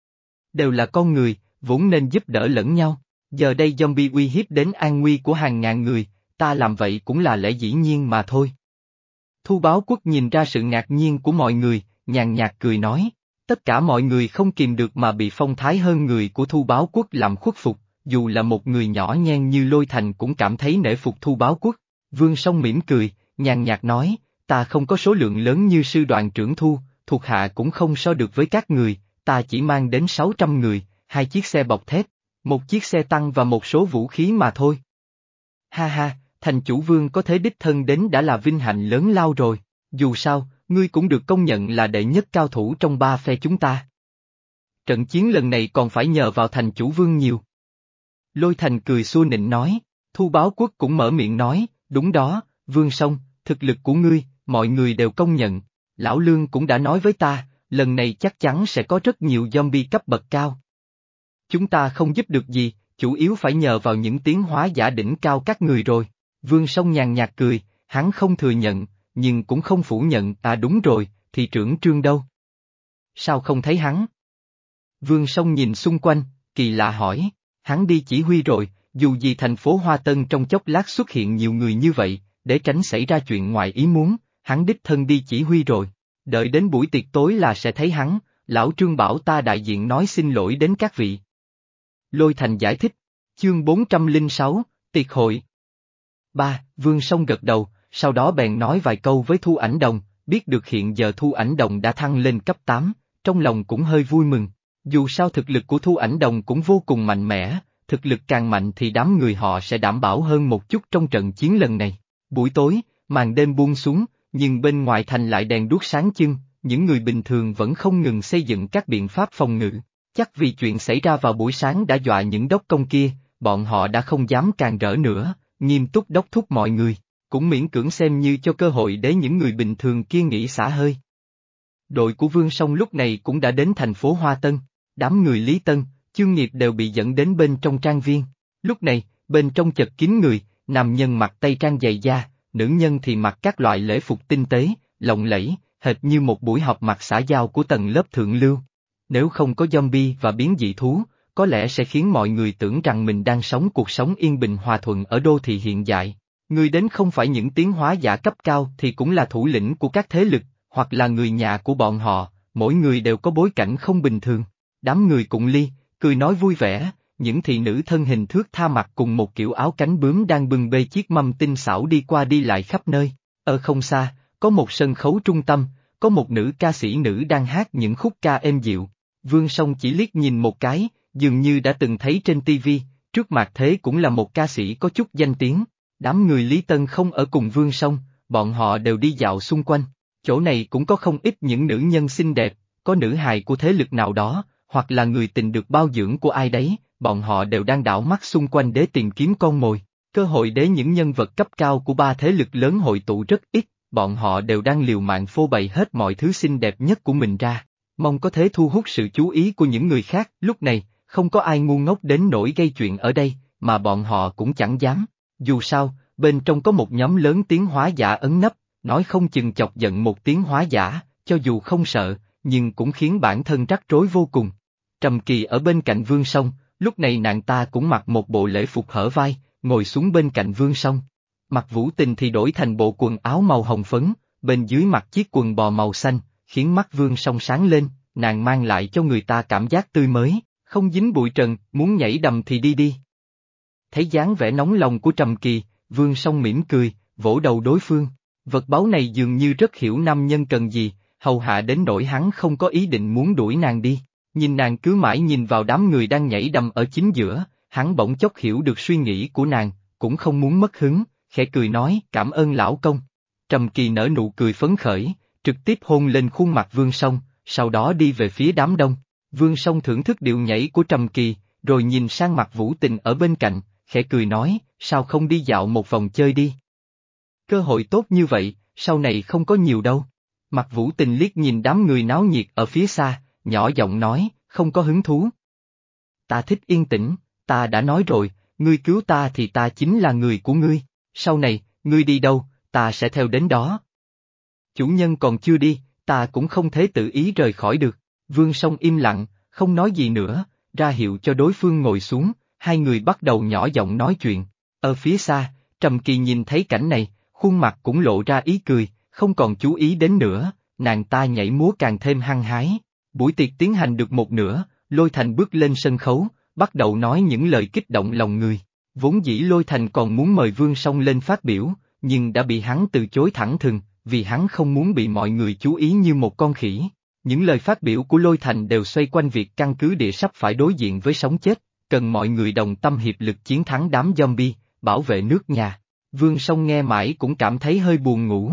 Đều là con người, vốn nên giúp đỡ lẫn nhau, giờ đây zombie uy hiếp đến an nguy của hàng ngàn người, ta làm vậy cũng là lẽ dĩ nhiên mà thôi. Thu Báo Quốc nhìn ra sự ngạc nhiên của mọi người, nhàn nhạt cười nói. Tất cả mọi người không kìm được mà bị phong thái hơn người của Thu Báo Quốc làm khuất phục, dù là một người nhỏ nhen như Lôi Thành cũng cảm thấy nể phục Thu Báo Quốc. Vương Song mỉm cười, nhàn nhạt nói, ta không có số lượng lớn như sư đoàn trưởng Thu, thuộc hạ cũng không so được với các người, ta chỉ mang đến sáu trăm người, hai chiếc xe bọc thép, một chiếc xe tăng và một số vũ khí mà thôi. Ha ha, thành chủ Vương có thể đích thân đến đã là vinh hạnh lớn lao rồi, dù sao, ngươi cũng được công nhận là đệ nhất cao thủ trong ba phe chúng ta. Trận chiến lần này còn phải nhờ vào thành chủ Vương nhiều. Lôi Thành cười xua nịnh nói, Thu Báo Quốc cũng mở miệng nói, đúng đó, Vương Song, thực lực của ngươi, mọi người đều công nhận, Lão Lương cũng đã nói với ta, lần này chắc chắn sẽ có rất nhiều zombie cấp bậc cao. Chúng ta không giúp được gì, chủ yếu phải nhờ vào những tiến hóa giả đỉnh cao các người rồi. Vương Song nhàn nhạt cười, hắn không thừa nhận, nhưng cũng không phủ nhận, à đúng rồi, thị trưởng Trương đâu? Sao không thấy hắn? Vương Song nhìn xung quanh, kỳ lạ hỏi, hắn đi chỉ huy rồi, dù gì thành phố Hoa Tân trong chốc lát xuất hiện nhiều người như vậy, để tránh xảy ra chuyện ngoài ý muốn, hắn đích thân đi chỉ huy rồi, đợi đến buổi tiệc tối là sẽ thấy hắn, lão Trương bảo ta đại diện nói xin lỗi đến các vị. Lôi Thành giải thích, chương bốn trăm lẻ sáu, tiệc hội. Ba, Vương Song gật đầu, sau đó bèn nói vài câu với Thu Ảnh Đồng, biết được hiện giờ Thu Ảnh Đồng đã thăng lên cấp tám, trong lòng cũng hơi vui mừng, dù sao thực lực của Thu Ảnh Đồng cũng vô cùng mạnh mẽ, thực lực càng mạnh thì đám người họ sẽ đảm bảo hơn một chút trong trận chiến lần này. Buổi tối, màn đêm buông xuống, nhưng bên ngoài thành lại đèn đuốc sáng trưng, những người bình thường vẫn không ngừng xây dựng các biện pháp phòng ngự, chắc vì chuyện xảy ra vào buổi sáng đã dọa những đốc công kia, bọn họ đã không dám càn rỡ nữa, nghiêm túc đốc thúc mọi người, cũng miễn cưỡng xem như cho cơ hội để những người bình thường kia nghỉ xả hơi. Đội của Vương Song lúc này cũng đã đến thành phố Hoa Tân, đám người Lý Tân, Chương Nghiệp đều bị dẫn đến bên trong trang viên. Lúc này, bên trong chật kín người, nam nhân mặc tây trang dày da, nữ nhân thì mặc các loại lễ phục tinh tế, lộng lẫy, hệt như một buổi họp mặt xã giao của tầng lớp thượng lưu. Nếu không có zombie và biến dị thú, có lẽ sẽ khiến mọi người tưởng rằng mình đang sống cuộc sống yên bình hòa thuận ở đô thị hiện đại. Người đến không phải những tiến hóa giả cấp cao thì cũng là thủ lĩnh của các thế lực, hoặc là người nhà của bọn họ, mỗi người đều có bối cảnh không bình thường. Đám người cụng ly, cười nói vui vẻ, những thị nữ thân hình thướt tha mặc cùng một kiểu áo cánh bướm đang bưng bê chiếc mâm tinh xảo đi qua đi lại khắp nơi. Ở không xa, có một sân khấu trung tâm, có một nữ ca sĩ nữ đang hát những khúc ca êm dịu. Vương Song chỉ liếc nhìn một cái, dường như đã từng thấy trên tivi, trước mặt thế cũng là một ca sĩ có chút danh tiếng. Đám người Lý Tân không ở cùng Vương Song, bọn họ đều đi dạo xung quanh. Chỗ này cũng có không ít những nữ nhân xinh đẹp, có nữ hài của thế lực nào đó, hoặc là người tình được bao dưỡng của ai đấy, bọn họ đều đang đảo mắt xung quanh để tìm kiếm con mồi. Cơ hội để những nhân vật cấp cao của ba thế lực lớn hội tụ rất ít, bọn họ đều đang liều mạng phô bày hết mọi thứ xinh đẹp nhất của mình ra, mong có thể thu hút sự chú ý của những người khác. Lúc này, không có ai ngu ngốc đến nỗi gây chuyện ở đây, mà bọn họ cũng chẳng dám. Dù sao, bên trong có một nhóm lớn tiến hóa giả ẩn nấp, nói không chừng chọc giận một tiến hóa giả, cho dù không sợ, nhưng cũng khiến bản thân rắc rối vô cùng. Trầm Kỳ ở bên cạnh Vương Song, lúc này nàng ta cũng mặc một bộ lễ phục hở vai, ngồi xuống bên cạnh Vương Song. Mặc Vũ Tình thì đổi thành bộ quần áo màu hồng phấn, bên dưới mặc chiếc quần bò màu xanh, khiến mắt Vương Song sáng lên, nàng mang lại cho người ta cảm giác tươi mới, không dính bụi trần, muốn nhảy đầm thì đi đi. Thấy dáng vẻ nóng lòng của Trầm Kỳ, Vương Song mỉm cười, vỗ đầu đối phương. Vật báu này dường như rất hiểu nam nhân cần gì, hầu hạ đến nỗi hắn không có ý định muốn đuổi nàng đi. Nhìn nàng cứ mãi nhìn vào đám người đang nhảy đầm ở chính giữa, hắn bỗng chốc hiểu được suy nghĩ của nàng, cũng không muốn mất hứng, khẽ cười nói cảm ơn lão công. Trầm Kỳ nở nụ cười phấn khởi, trực tiếp hôn lên khuôn mặt Vương Song, sau đó đi về phía đám đông. Vương Song thưởng thức điệu nhảy của Trầm Kỳ, rồi nhìn sang Mặc Vũ Tình ở bên cạnh, khẽ cười nói, sao không đi dạo một vòng chơi đi? Cơ hội tốt như vậy, sau này không có nhiều đâu. Mặc Vũ Tình liếc nhìn đám người náo nhiệt ở phía xa, nhỏ giọng nói, không có hứng thú. Ta thích yên tĩnh, ta đã nói rồi, ngươi cứu ta thì ta chính là người của ngươi, sau này, ngươi đi đâu, ta sẽ theo đến đó. Chủ nhân còn chưa đi, ta cũng không thể tự ý rời khỏi được. Vương Song im lặng, không nói gì nữa, ra hiệu cho đối phương ngồi xuống, hai người bắt đầu nhỏ giọng nói chuyện. Ở phía xa, Trầm Kỳ nhìn thấy cảnh này, khuôn mặt cũng lộ ra ý cười, không còn chú ý đến nữa, nàng ta nhảy múa càng thêm hăng hái. Buổi tiệc tiến hành được một nửa, Lôi Thành bước lên sân khấu, bắt đầu nói những lời kích động lòng người. Vốn dĩ Lôi Thành còn muốn mời Vương Song lên phát biểu, nhưng đã bị hắn từ chối thẳng thừng, vì hắn không muốn bị mọi người chú ý như một con khỉ. Những lời phát biểu của Lôi Thành đều xoay quanh việc căn cứ địa sắp phải đối diện với sống chết, cần mọi người đồng tâm hiệp lực chiến thắng đám zombie, bảo vệ nước nhà. Vương Song nghe mãi cũng cảm thấy hơi buồn ngủ.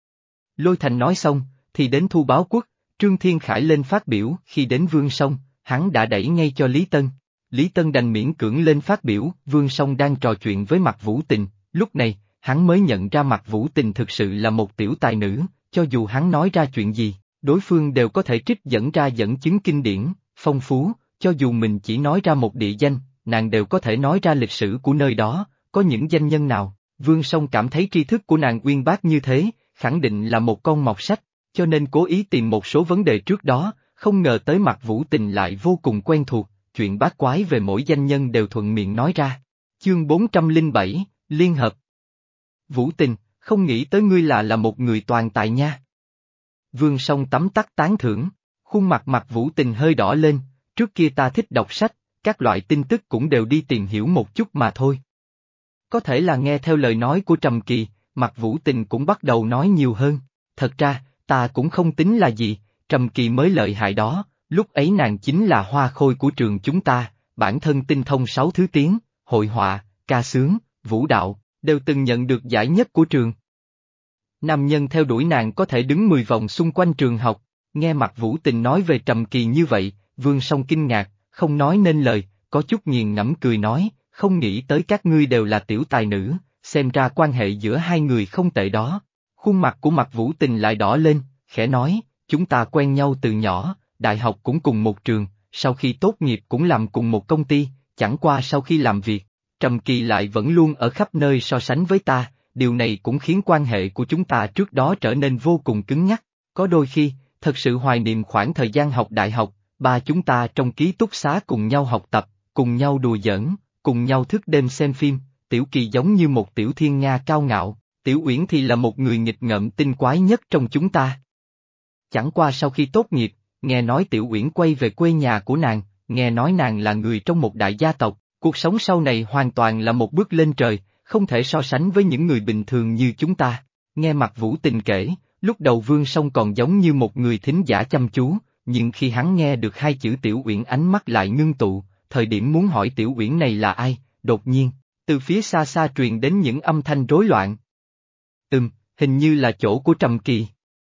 Lôi Thành nói xong, thì đến Thu Báo Quốc, Trương Thiên Khải lên phát biểu. Khi đến Vương Song, hắn đã đẩy ngay cho Lý Tân. Lý Tân đành miễn cưỡng lên phát biểu. Vương Song đang trò chuyện với Mặc Vũ Tình, lúc này, hắn mới nhận ra Mặc Vũ Tình thực sự là một tiểu tài nữ, cho dù hắn nói ra chuyện gì, đối phương đều có thể trích dẫn ra dẫn chứng kinh điển, phong phú, cho dù mình chỉ nói ra một địa danh, nàng đều có thể nói ra lịch sử của nơi đó, có những danh nhân nào. Vương Song cảm thấy tri thức của nàng uyên bác như thế, khẳng định là một con mọt sách, cho nên cố ý tìm một số vấn đề trước đó, không ngờ tới Mặc Vũ Tình lại vô cùng quen thuộc, chuyện bát quái về mỗi danh nhân đều thuận miệng nói ra. Chương bốn trăm lẻ bảy, Liên Hợp. Vũ Tình, không nghĩ tới ngươi là là một người toàn tài nha. Vương Song tấm tắc tán thưởng, khuôn mặt Mặc Vũ Tình hơi đỏ lên, trước kia ta thích đọc sách, các loại tin tức cũng đều đi tìm hiểu một chút mà thôi. Có thể là nghe theo lời nói của Trầm Kỳ, Mặc Vũ Tình cũng bắt đầu nói nhiều hơn, thật ra, ta cũng không tính là gì, Trầm Kỳ mới lợi hại đó, lúc ấy nàng chính là hoa khôi của trường chúng ta, bản thân tinh thông sáu thứ tiếng, hội họa, ca sướng, vũ đạo, đều từng nhận được giải nhất của trường. Nam nhân theo đuổi nàng có thể đứng mười vòng xung quanh trường học, nghe Mặc Vũ Tình nói về Trầm Kỳ như vậy, Vương Song kinh ngạc, không nói nên lời, có chút nghiền ngẫm cười nói, không nghĩ tới các ngươi đều là tiểu tài nữ, xem ra quan hệ giữa hai người không tệ đó. Khuôn mặt của Mặc Vũ Tình lại đỏ lên, khẽ nói, chúng ta quen nhau từ nhỏ, đại học cũng cùng một trường, sau khi tốt nghiệp cũng làm cùng một công ty, chẳng qua sau khi làm việc, Trầm Kỳ lại vẫn luôn ở khắp nơi so sánh với ta, điều này cũng khiến quan hệ của chúng ta trước đó trở nên vô cùng cứng nhắc, có đôi khi, thật sự hoài niệm khoảng thời gian học đại học, ba chúng ta trong ký túc xá cùng nhau học tập, cùng nhau đùa giỡn, cùng nhau thức đêm xem phim, Tiểu Kỳ giống như một tiểu thiên nga cao ngạo, Tiểu Uyển thì là một người nghịch ngợm tinh quái nhất trong chúng ta. Chẳng qua sau khi tốt nghiệp, nghe nói Tiểu Uyển quay về quê nhà của nàng, nghe nói nàng là người trong một đại gia tộc, cuộc sống sau này hoàn toàn là một bước lên trời, không thể so sánh với những người bình thường như chúng ta. Nghe Mạc Vũ Tình kể, lúc đầu Vương Song còn giống như một người thính giả chăm chú, nhưng khi hắn nghe được hai chữ Tiểu Uyển ánh mắt lại ngưng tụ, thời điểm muốn hỏi Tiểu Uyển này là ai, đột nhiên, từ phía xa xa truyền đến những âm thanh rối loạn. Ừm, hình như là chỗ của Trầm Kỳ.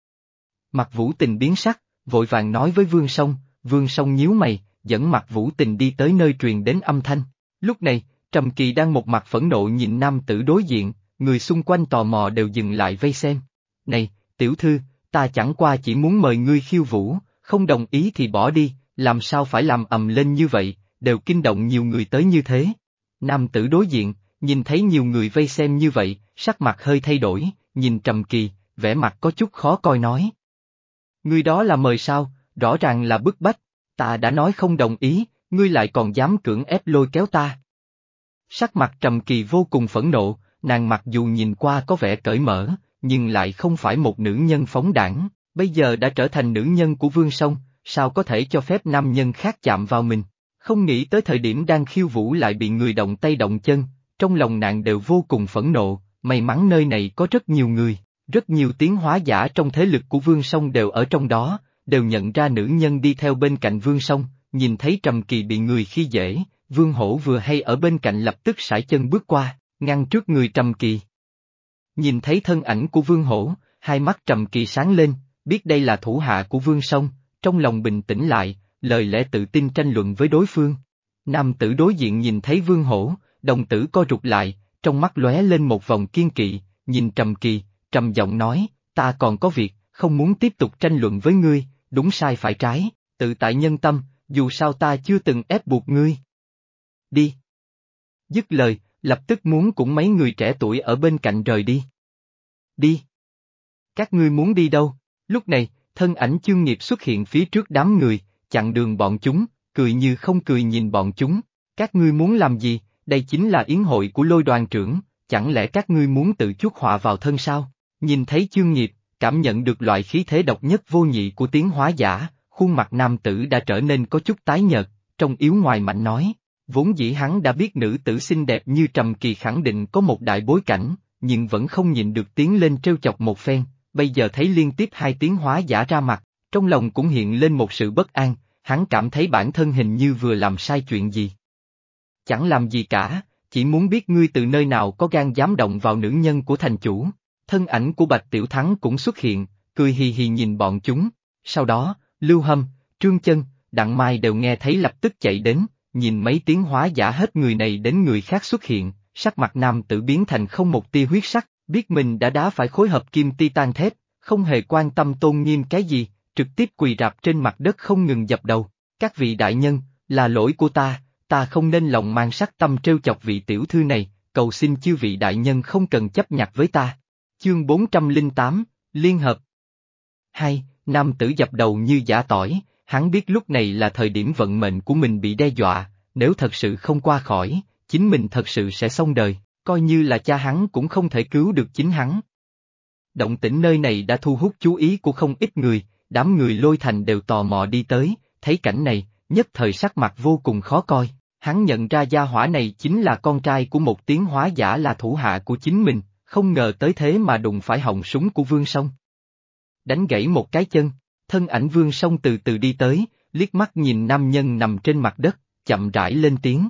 Mạc Vũ Tình biến sắc, vội vàng nói với Vương Song, Vương Song nhíu mày, dẫn Mạc Vũ Tình đi tới nơi truyền đến âm thanh. Lúc này, Trầm Kỳ đang một mặt phẫn nộ nhìn nam tử đối diện, người xung quanh tò mò đều dừng lại vây xem. Này, tiểu thư, ta chẳng qua chỉ muốn mời ngươi khiêu vũ, không đồng ý thì bỏ đi, làm sao phải làm ầm lên như vậy, đều kinh động nhiều người tới như thế. Nam tử đối diện, nhìn thấy nhiều người vây xem như vậy, sắc mặt hơi thay đổi, nhìn Trầm Kỳ, vẻ mặt có chút khó coi nói. Ngươi đó là mời sao, rõ ràng là bức bách, ta đã nói không đồng ý, ngươi lại còn dám cưỡng ép lôi kéo ta. Sắc mặt Trầm Kỳ vô cùng phẫn nộ, nàng mặc dù nhìn qua có vẻ cởi mở, nhưng lại không phải một nữ nhân phóng đãng, bây giờ đã trở thành nữ nhân của Vương Song, sao có thể cho phép nam nhân khác chạm vào mình. Không nghĩ tới thời điểm đang khiêu vũ lại bị người động tay động chân, trong lòng nàng đều vô cùng phẫn nộ, may mắn nơi này có rất nhiều người, rất nhiều tiến hóa giả trong thế lực của Vương Song đều ở trong đó, đều nhận ra nữ nhân đi theo bên cạnh Vương Song, nhìn thấy Trầm Kỳ bị người khi dễ, Vương Hổ vừa hay ở bên cạnh lập tức sải chân bước qua, ngăn trước người Trầm Kỳ. Nhìn thấy thân ảnh của Vương Hổ, hai mắt Trầm Kỳ sáng lên, biết đây là thủ hạ của Vương Song, trong lòng bình tĩnh lại, lời lẽ tự tin tranh luận với đối phương. Nam tử đối diện nhìn thấy Vương Hổ, đồng tử co rụt lại, trong mắt lóe lên một vòng kiên kỵ, nhìn Trầm Kỳ, trầm giọng nói, ta còn có việc, không muốn tiếp tục tranh luận với ngươi, đúng sai phải trái, tự tại nhân tâm, dù sao ta chưa từng ép buộc ngươi. Đi. Dứt lời, lập tức muốn cũng mấy người trẻ tuổi ở bên cạnh rời đi. Đi. Các ngươi muốn đi đâu? Lúc này, thân ảnh Chương Nghiệp xuất hiện phía trước đám người, chặn đường bọn chúng, cười như không cười nhìn bọn chúng. Các ngươi muốn làm gì? Đây chính là yến hội của Lôi đoàn trưởng, chẳng lẽ các ngươi muốn tự chuốc họa vào thân sao? Nhìn thấy Chương Nghiệp, cảm nhận được loại khí thế độc nhất vô nhị của tiến hóa giả, khuôn mặt nam tử đã trở nên có chút tái nhợt, trong yếu ngoài mạnh nói. Vốn dĩ hắn đã biết nữ tử xinh đẹp như Trầm Kỳ khẳng định có một đại bối cảnh, nhưng vẫn không nhịn được tiến lên trêu chọc một phen, bây giờ thấy liên tiếp hai tiến hóa giả ra mặt, trong lòng cũng hiện lên một sự bất an, hắn cảm thấy bản thân hình như vừa làm sai chuyện gì. Chẳng làm gì cả, chỉ muốn biết ngươi từ nơi nào có gan dám động vào nữ nhân của thành chủ. Thân ảnh của Bạch Tiểu Thắng cũng xuất hiện, cười hì hì nhìn bọn chúng, sau đó, Lưu Hâm, Trương Chân, Đặng Mai đều nghe thấy lập tức chạy đến, nhìn mấy tiến hóa giả hết người này đến người khác xuất hiện, sắc mặt nam tử biến thành không một tia huyết sắc, biết mình đã đá phải khối hợp kim titan thép, không hề quan tâm tôn nghiêm cái gì, trực tiếp quỳ rạp trên mặt đất không ngừng dập đầu. Các vị đại nhân, là lỗi của ta, ta không nên lòng mang sắc tâm trêu chọc vị tiểu thư này, cầu xin chư vị đại nhân không cần chấp nhặt với ta. Chương bốn trăm lẻ tám, Liên Hợp. Hai, nam tử dập đầu như giã tỏi, hắn biết lúc này là thời điểm vận mệnh của mình bị đe dọa, nếu thật sự không qua khỏi, chính mình thật sự sẽ xong đời, coi như là cha hắn cũng không thể cứu được chính hắn. Động tĩnh nơi này đã thu hút chú ý của không ít người, đám người Lôi Thành đều tò mò đi tới, thấy cảnh này, nhất thời sắc mặt vô cùng khó coi, hắn nhận ra gia hỏa này chính là con trai của một tiến hóa giả là thủ hạ của chính mình, không ngờ tới thế mà đụng phải họng súng của Vương Song. Đánh gãy một cái chân, thân ảnh Vương Song từ từ đi tới, liếc mắt nhìn nam nhân nằm trên mặt đất, chậm rãi lên tiếng.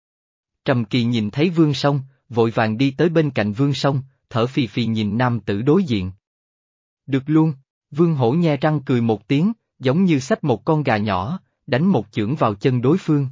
Trầm Kỳ nhìn thấy Vương Song, vội vàng đi tới bên cạnh Vương Song, thở phì phì nhìn nam tử đối diện. Được luôn, Vương Hổ nhe răng cười một tiếng, giống như xách một con gà nhỏ, đánh một chưởng vào chân đối phương.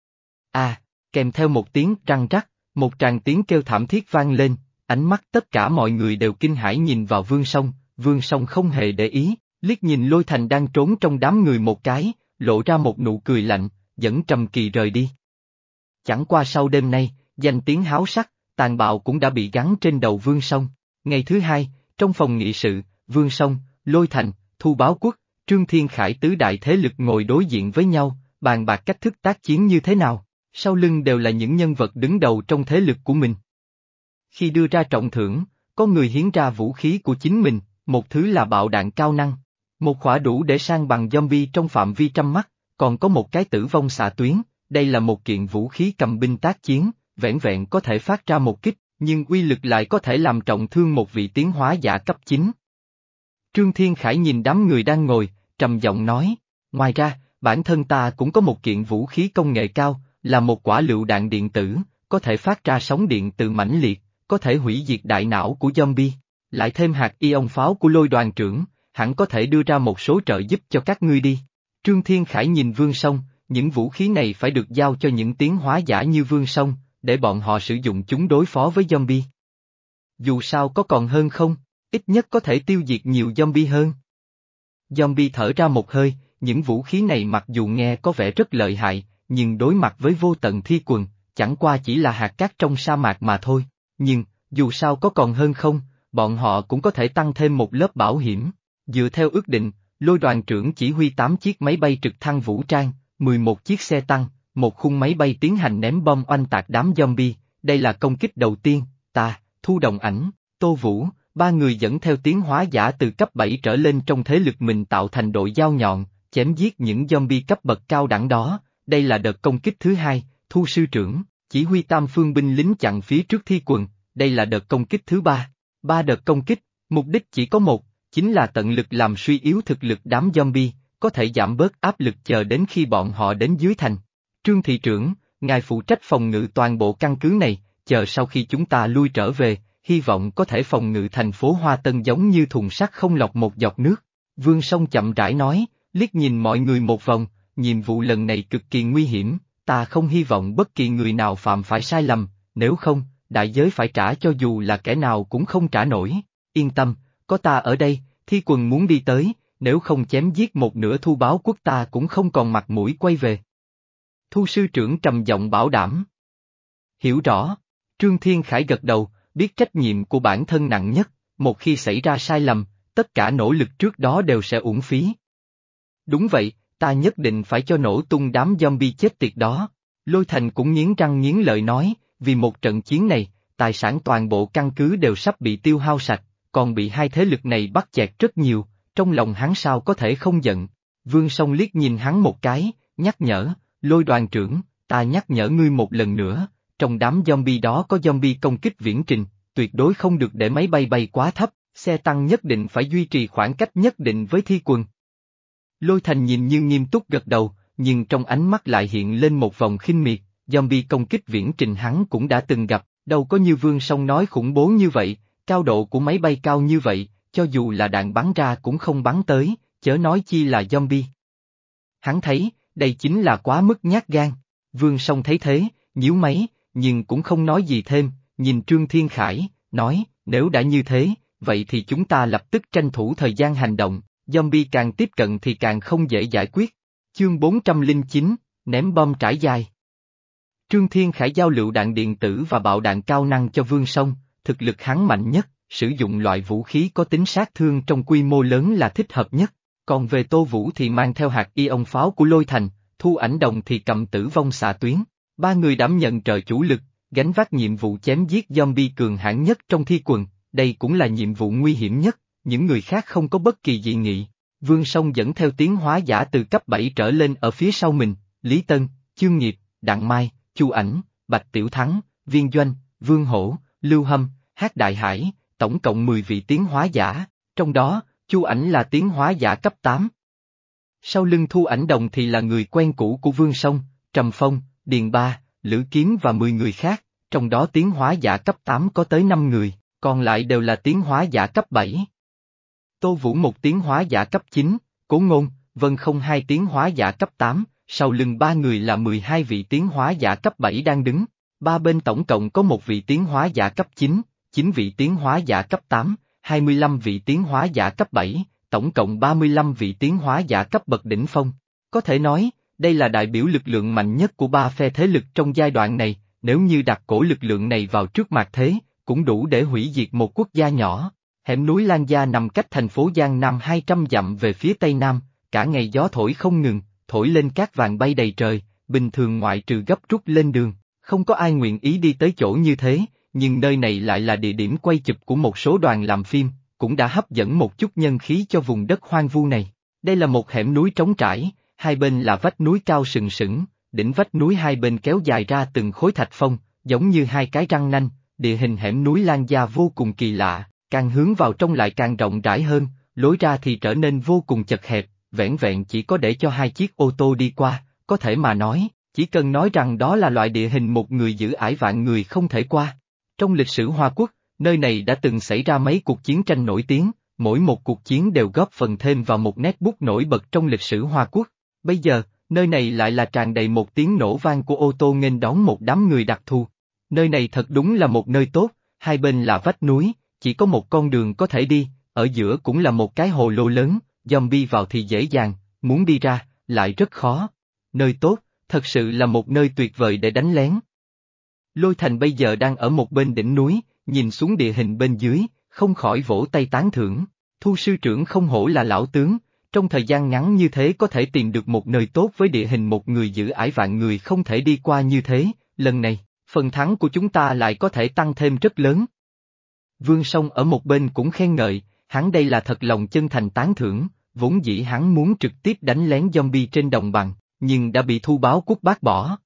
À, kèm theo một tiếng răng rắc, một tràng tiếng kêu thảm thiết vang lên, ánh mắt tất cả mọi người đều kinh hãi nhìn vào Vương Song, Vương Song không hề để ý, liếc nhìn Lôi Thành đang trốn trong đám người một cái, lộ ra một nụ cười lạnh, dẫn Trầm Kỳ rời đi. Chẳng qua sau đêm nay, danh tiếng háo sắc, tàn bạo cũng đã bị gắn trên đầu Vương Song. Ngày thứ hai, trong phòng nghị sự, Vương Song, Lôi Thành, Thu Báo Quốc, Trương Thiên Khải tứ đại thế lực ngồi đối diện với nhau, bàn bạc cách thức tác chiến như thế nào, sau lưng đều là những nhân vật đứng đầu trong thế lực của mình. Khi đưa ra trọng thưởng, có người hiến ra vũ khí của chính mình, một thứ là bạo đạn cao năng, một khỏa đủ để sang bằng zombie trong phạm vi trăm mắt, còn có một cái tử vong xạ tuyến, đây là một kiện vũ khí cầm binh tác chiến, vẻn vẹn có thể phát ra một kích, nhưng uy lực lại có thể làm trọng thương một vị tiến hóa giả cấp chín. Trương Thiên Khải nhìn đám người đang ngồi, trầm giọng nói, ngoài ra, bản thân ta cũng có một kiện vũ khí công nghệ cao, là một quả lựu đạn điện tử, có thể phát ra sóng điện từ mãnh liệt, có thể hủy diệt đại não của zombie, lại thêm hạt ion pháo của Lôi đoàn trưởng, hẳn có thể đưa ra một số trợ giúp cho các ngươi đi. Trương Thiên Khải nhìn Vương Song, những vũ khí này phải được giao cho những tiến hóa giả như Vương Song, để bọn họ sử dụng chúng đối phó với zombie. Dù sao có còn hơn không, ít nhất có thể tiêu diệt nhiều zombie hơn. Zombie thở ra một hơi, những vũ khí này mặc dù nghe có vẻ rất lợi hại, nhưng đối mặt với vô tận thi quần, chẳng qua chỉ là hạt cát trong sa mạc mà thôi. Nhưng, dù sao có còn hơn không, bọn họ cũng có thể tăng thêm một lớp bảo hiểm. Dựa theo ước định, Lôi đoàn trưởng chỉ huy tám chiếc máy bay trực thăng vũ trang, mười một chiếc xe tăng, một khung máy bay tiến hành ném bom oanh tạc đám zombie, đây là công kích đầu tiên. Ta, Thu Đồng Ảnh, Tô Vũ, ba người dẫn theo tiến hóa giả từ cấp bảy trở lên trong thế lực mình tạo thành đội dao nhọn, chém giết những zombie cấp bậc cao đẳng đó. Đây là đợt công kích thứ hai. Thu sư trưởng, chỉ huy tam phương binh lính chặn phía trước thi quần, đây là đợt công kích thứ ba. Ba đợt công kích, mục đích chỉ có một, chính là tận lực làm suy yếu thực lực đám zombie, có thể giảm bớt áp lực chờ đến khi bọn họ đến dưới thành. Trương thị trưởng, ngài phụ trách phòng ngự toàn bộ căn cứ này, chờ sau khi chúng ta lui trở về, hy vọng có thể phòng ngự thành phố Hoa Tân giống như thùng sắt không lọt một giọt nước. Vương Song chậm rãi nói, liếc nhìn mọi người một vòng, nhiệm vụ lần này cực kỳ nguy hiểm, ta không hy vọng bất kỳ người nào phạm phải sai lầm, nếu không, đại giới phải trả cho dù là kẻ nào cũng không trả nổi. Yên tâm, có ta ở đây, thi quần muốn đi tới, nếu không chém giết một nửa Thu Báo Quốc ta cũng không còn mặt mũi quay về. Thu sư trưởng trầm giọng bảo đảm. Hiểu rõ. Trương Thiên Khải gật đầu, biết trách nhiệm của bản thân nặng nhất, một khi xảy ra sai lầm, tất cả nỗ lực trước đó đều sẽ uổng phí. Đúng vậy, ta nhất định phải cho nổ tung đám zombie chết tiệt đó. Lôi Thành cũng nghiến răng nghiến lợi nói, vì một trận chiến này, tài sản toàn bộ căn cứ đều sắp bị tiêu hao sạch, còn bị hai thế lực này bắt chẹt rất nhiều, trong lòng hắn sao có thể không giận. Vương Song liếc nhìn hắn một cái, nhắc nhở, Lôi đoàn trưởng, ta nhắc nhở ngươi một lần nữa, trong đám zombie đó có zombie công kích viễn trình, tuyệt đối không được để máy bay bay quá thấp, xe tăng nhất định phải duy trì khoảng cách nhất định với thi quần. Lôi Thành nhìn như nghiêm túc gật đầu, nhưng trong ánh mắt lại hiện lên một vòng khinh miệt, zombie công kích viễn trình hắn cũng đã từng gặp, đâu có như Vương Song nói khủng bố như vậy, cao độ của máy bay cao như vậy, cho dù là đạn bắn ra cũng không bắn tới, chớ nói chi là zombie. Hắn thấy, đây chính là quá mức nhát gan. Vương Song thấy thế, nhíu máy, nhưng cũng không nói gì thêm, nhìn Trương Thiên Khải, nói, nếu đã như thế, vậy thì chúng ta lập tức tranh thủ thời gian hành động, zombie càng tiếp cận thì càng không dễ giải quyết. Chương bốn trăm lẻ chín, ném bom trải dài. Trương Thiên Khải giao lựu đạn điện tử và bạo đạn cao năng cho Vương Song, thực lực hắn mạnh nhất, sử dụng loại vũ khí có tính sát thương trong quy mô lớn là thích hợp nhất, còn về Tô Vũ thì mang theo hạt ion pháo của Lôi Thành, Thu Ảnh Đồng thì cầm tử vong xạ tuyến, ba người đảm nhận trợ chủ lực, gánh vác nhiệm vụ chém giết zombie cường hãn nhất trong thi quần, đây cũng là nhiệm vụ nguy hiểm nhất, những người khác không có bất kỳ dị nghị. Vương Song dẫn theo tiến hóa giả từ cấp bảy trở lên ở phía sau mình, Lý Tân, Chương Nghiệp, Đặng Mai, Chu Ảnh, Bạch Tiểu Thắng, Viên Doanh, Vương Hổ, Lưu Hâm, Hát Đại Hải, tổng cộng mười vị tiến hóa giả, trong đó, Chu Ảnh là tiến hóa giả cấp tám. Sau lưng Thu Ảnh Đồng thì là người quen cũ của Vương Song, Trầm Phong, Điền Ba, Lữ Kiếm và mười người khác, trong đó tiến hóa giả cấp tám có tới năm người, còn lại đều là tiến hóa giả cấp bảy. Tô Vũ một tiến hóa giả cấp chín, Cố Ngôn, Vân Không hai tiến hóa giả cấp tám, sau lưng ba người là mười hai vị tiến hóa giả cấp bảy đang đứng, ba bên tổng cộng có một vị tiến hóa giả cấp chín, chín vị tiến hóa giả cấp tám, hai mươi lăm vị tiến hóa giả cấp bảy, tổng cộng ba mươi lăm vị tiến hóa giả cấp bậc đỉnh phong. Có thể nói, đây là đại biểu lực lượng mạnh nhất của ba phe thế lực trong giai đoạn này, nếu như đặt cổ lực lượng này vào trước mặt thế, cũng đủ để hủy diệt một quốc gia nhỏ. Hẻm núi Lan Gia nằm cách thành phố Giang Nam hai trăm dặm về phía tây nam, cả ngày gió thổi không ngừng, thổi lên cát vàng bay đầy trời, bình thường ngoại trừ gấp rút lên đường, không có ai nguyện ý đi tới chỗ như thế, nhưng nơi này lại là địa điểm quay chụp của một số đoàn làm phim, cũng đã hấp dẫn một chút nhân khí cho vùng đất hoang vu này. Đây là một hẻm núi trống trải, hai bên là vách núi cao sừng sững, đỉnh vách núi hai bên kéo dài ra từng khối thạch phong, giống như hai cái răng nanh, địa hình hẻm núi Lan Gia vô cùng kỳ lạ, càng hướng vào trong lại càng rộng rãi hơn, lối ra thì trở nên vô cùng chật hẹp, vẻn vẹn chỉ có để cho hai chiếc ô tô đi qua, có thể mà nói, chỉ cần nói rằng đó là loại địa hình một người giữ ải vạn người không thể qua. Trong lịch sử Hoa Quốc, nơi này đã từng xảy ra mấy cuộc chiến tranh nổi tiếng, mỗi một cuộc chiến đều góp phần thêm vào một nét bút nổi bật trong lịch sử Hoa Quốc. Bây giờ, nơi này lại là tràn đầy một tiếng nổ vang của ô tô nghênh đón một đám người đặc thù. Nơi này thật đúng là một nơi tốt, hai bên là vách núi, chỉ có một con đường có thể đi, ở giữa cũng là một cái hồ lô lớn, zombie vào thì dễ dàng, muốn đi ra, lại rất khó. Nơi tốt, thật sự là một nơi tuyệt vời để đánh lén. Lôi Thành bây giờ đang ở một bên đỉnh núi, nhìn xuống địa hình bên dưới, không khỏi vỗ tay tán thưởng. Thu sư trưởng không hổ là lão tướng, trong thời gian ngắn như thế có thể tìm được một nơi tốt với địa hình một người giữ ải vạn người không thể đi qua như thế, lần này, phần thắng của chúng ta lại có thể tăng thêm rất lớn. Vương Song ở một bên cũng khen ngợi, hắn đây là thật lòng chân thành tán thưởng, vốn dĩ hắn muốn trực tiếp đánh lén zombie trên đồng bằng, nhưng đã bị Thu Báo Quốc bác bỏ.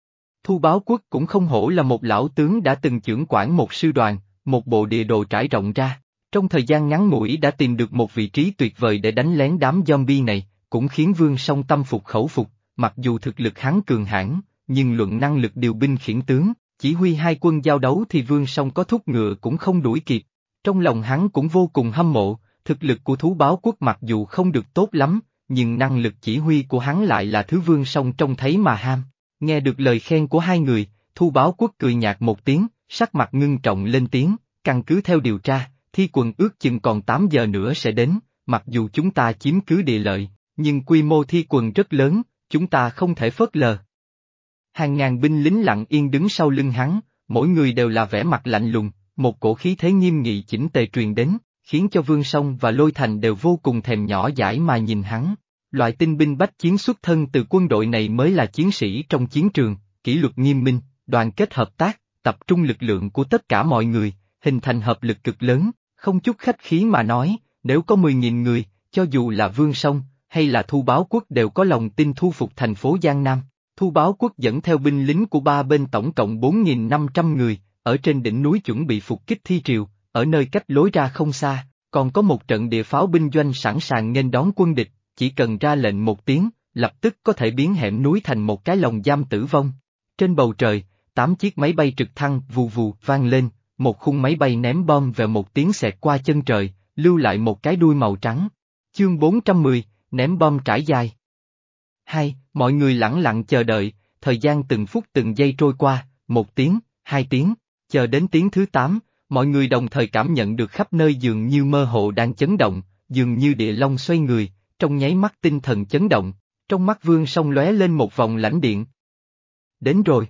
Thu Báo Quốc cũng không hổ là một lão tướng đã từng chưởng quản một sư đoàn, một bộ địa đồ trải rộng ra, trong thời gian ngắn ngủi đã tìm được một vị trí tuyệt vời để đánh lén đám zombie này, cũng khiến Vương Song tâm phục khẩu phục, mặc dù thực lực hắn cường hãn, nhưng luận năng lực điều binh khiển tướng, chỉ huy hai quân giao đấu thì Vương Song có thúc ngựa cũng không đuổi kịp. Trong lòng hắn cũng vô cùng hâm mộ, thực lực của Thú Báo Quốc mặc dù không được tốt lắm, nhưng năng lực chỉ huy của hắn lại là thứ Vương Song trông thấy mà ham. Nghe được lời khen của hai người, Thu Báo Quốc cười nhạt một tiếng, sắc mặt ngưng trọng lên tiếng, căn cứ theo điều tra, Thi Quần ước chừng còn tám giờ nữa sẽ đến, mặc dù chúng ta chiếm cứ địa lợi, nhưng quy mô Thi Quần rất lớn, chúng ta không thể phớt lờ. Hàng ngàn binh lính lặng yên đứng sau lưng hắn, mỗi người đều là vẻ mặt lạnh lùng, một cổ khí thế nghiêm nghị chỉnh tề truyền đến, khiến cho Vương Song và Lôi Thành đều vô cùng thèm nhỏ dãi mà nhìn hắn. Loại tinh binh bách chiến xuất thân từ quân đội này mới là chiến sĩ trong chiến trường, kỷ luật nghiêm minh, đoàn kết hợp tác, tập trung lực lượng của tất cả mọi người, hình thành hợp lực cực lớn, không chút khách khí mà nói, nếu có mười nghìn người, cho dù là Vương Song, hay là Thu Báo Quốc đều có lòng tin thu phục thành phố Giang Nam. Thu Báo Quốc dẫn theo binh lính của ba bên tổng cộng bốn nghìn năm trăm người, ở trên đỉnh núi chuẩn bị phục kích Thi Triều, ở nơi cách lối ra không xa, còn có một trận địa pháo binh doanh sẵn sàng nghênh đón quân địch, chỉ cần ra lệnh một tiếng, lập tức có thể biến hẻm núi thành một cái lồng giam tử vong. Trên bầu trời, tám chiếc máy bay trực thăng vù vù vang lên, một khung máy bay ném bom về một tiếng xẹt qua chân trời, lưu lại một cái đuôi màu trắng. Chương bốn trăm mười, ném bom trải dài. Hai, mọi người lẳng lặng chờ đợi, thời gian từng phút từng giây trôi qua, một tiếng, hai tiếng, chờ đến tiếng thứ tám, mọi người đồng thời cảm nhận được khắp nơi dường như mơ hồ đang chấn động, dường như địa long xoay người, trong nháy mắt tinh thần chấn động, trong mắt Vương Song lóe lên một vòng lãnh điện. Đến rồi.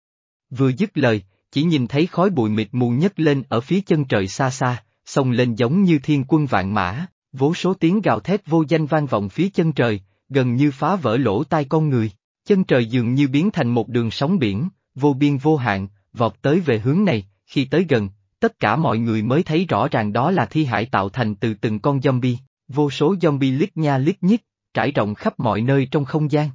Vừa dứt lời, chỉ nhìn thấy khói bụi mịt mù nhấc lên ở phía chân trời xa xa, xông lên giống như thiên quân vạn mã, vô số tiếng gào thét vô danh vang vọng phía chân trời, gần như phá vỡ lỗ tai con người, chân trời dường như biến thành một đường sóng biển, vô biên vô hạn, vọt tới về hướng này, khi tới gần, tất cả mọi người mới thấy rõ ràng đó là thi hải tạo thành từ từng con zombie, vô số zombie lít nha lít nhít, trải rộng khắp mọi nơi trong không gian.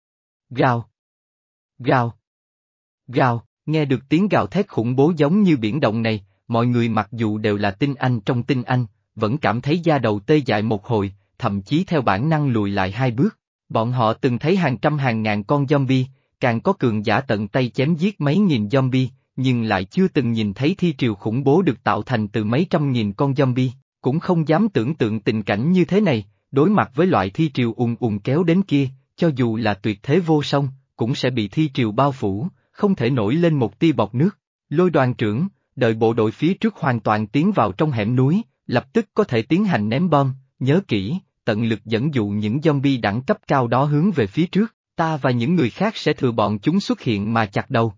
Gào! Gào! Gào! Nghe được tiếng gào thét khủng bố giống như biển động này, mọi người mặc dù đều là tinh anh trong tinh anh, vẫn cảm thấy da đầu tê dại một hồi, thậm chí theo bản năng lùi lại hai bước. Bọn họ từng thấy hàng trăm hàng ngàn con zombie, càng có cường giả tận tay chém giết mấy nghìn zombie, nhưng lại chưa từng nhìn thấy thi triều khủng bố được tạo thành từ mấy trăm nghìn con zombie, cũng không dám tưởng tượng tình cảnh như thế này, đối mặt với loại thi triều ùn ùn kéo đến kia, cho dù là tuyệt thế vô song, cũng sẽ bị thi triều bao phủ, không thể nổi lên một tia bọt nước. Lôi đoàn trưởng, đợi bộ đội phía trước hoàn toàn tiến vào trong hẻm núi, lập tức có thể tiến hành ném bom, nhớ kỹ, tận lực dẫn dụ những zombie đẳng cấp cao đó hướng về phía trước, ta và những người khác sẽ thừa bọn chúng xuất hiện mà chặt đầu.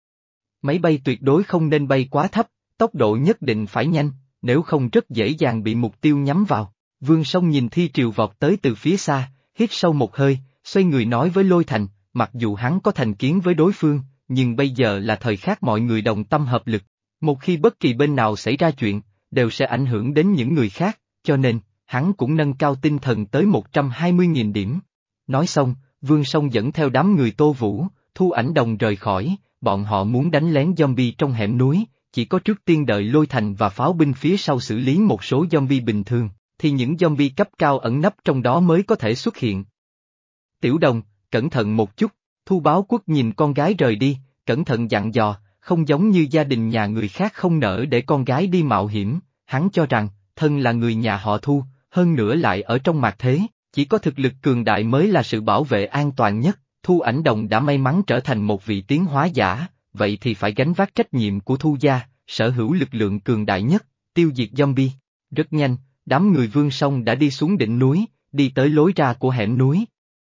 Máy bay tuyệt đối không nên bay quá thấp, tốc độ nhất định phải nhanh, nếu không rất dễ dàng bị mục tiêu nhắm vào. Vương Song nhìn Thi Triều vọt tới từ phía xa, hít sâu một hơi, xoay người nói với Lôi Thành, mặc dù hắn có thành kiến với đối phương, nhưng bây giờ là thời khắc mọi người đồng tâm hợp lực. Một khi bất kỳ bên nào xảy ra chuyện, đều sẽ ảnh hưởng đến những người khác, cho nên, hắn cũng nâng cao tinh thần tới một trăm hai mươi nghìn điểm. Nói xong, Vương Song dẫn theo đám người Tô Vũ, Thu Ảnh Đồng rời khỏi, bọn họ muốn đánh lén zombie trong hẻm núi, chỉ có trước tiên đợi Lôi Thành và pháo binh phía sau xử lý một số zombie bình thường, thì những zombie cấp cao ẩn nấp trong đó mới có thể xuất hiện. Tiểu Đồng, cẩn thận một chút, Thu Báo Quốc nhìn con gái rời đi, cẩn thận dặn dò, không giống như gia đình nhà người khác không nỡ để con gái đi mạo hiểm, hắn cho rằng, thân là người nhà họ Thu, hơn nữa lại ở trong mạt thế, chỉ có thực lực cường đại mới là sự bảo vệ an toàn nhất. Thu Ảnh Đồng đã may mắn trở thành một vị tiến hóa giả, vậy thì phải gánh vác trách nhiệm của Thu gia, sở hữu lực lượng cường đại nhất, tiêu diệt zombie. Rất nhanh, đám người Vương Song đã đi xuống đỉnh núi, đi tới lối ra của hẻm núi.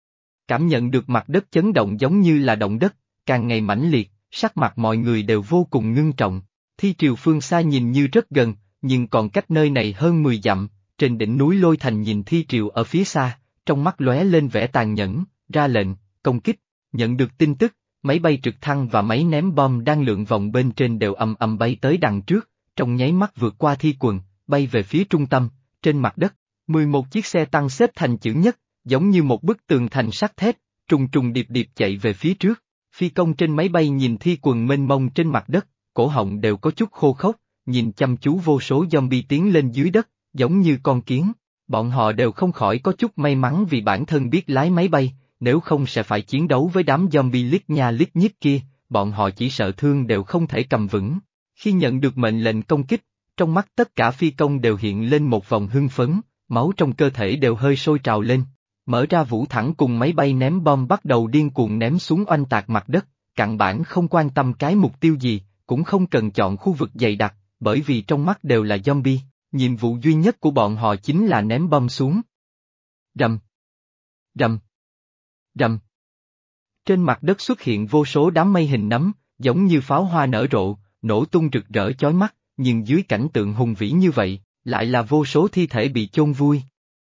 Cảm nhận được mặt đất chấn động giống như là động đất, càng ngày mãnh liệt, sắc mặt mọi người đều vô cùng ngưng trọng. Thi Triều phương xa nhìn như rất gần, nhưng còn cách nơi này hơn mười dặm, trên đỉnh núi Lôi Thành nhìn Thi Triều ở phía xa, trong mắt lóe lên vẻ tàn nhẫn, ra lệnh, công kích. Nhận được tin tức, máy bay trực thăng và máy ném bom đang lượn vòng bên trên đều ầm ầm bay tới đằng trước, trong nháy mắt vượt qua Thi Quần, bay về phía trung tâm, trên mặt đất, mười một chiếc xe tăng xếp thành chữ nhất, giống như một bức tường thành sắt thép, trùng trùng điệp điệp chạy về phía trước. Phi công trên máy bay nhìn Thi Quần mênh mông trên mặt đất, cổ họng đều có chút khô khốc, nhìn chăm chú vô số zombie tiến lên dưới đất, giống như con kiến. Bọn họ đều không khỏi có chút may mắn vì bản thân biết lái máy bay, nếu không sẽ phải chiến đấu với đám zombie lít nha lít nhít kia, bọn họ chỉ sợ thương đều không thể cầm vững. Khi nhận được mệnh lệnh công kích, trong mắt tất cả phi công đều hiện lên một vòng hưng phấn, máu trong cơ thể đều hơi sôi trào lên. Mở ra vũ thẳng cùng máy bay ném bom bắt đầu điên cuồng ném xuống oanh tạc mặt đất, cặn bản không quan tâm cái mục tiêu gì, cũng không cần chọn khu vực dày đặc, bởi vì trong mắt đều là zombie, nhiệm vụ duy nhất của bọn họ chính là ném bom xuống. Rầm, rầm, rầm. Trên mặt đất xuất hiện vô số đám mây hình nấm, giống như pháo hoa nở rộ, nổ tung rực rỡ chói mắt, nhưng dưới cảnh tượng hùng vĩ như vậy, lại là vô số thi thể bị chôn vùi.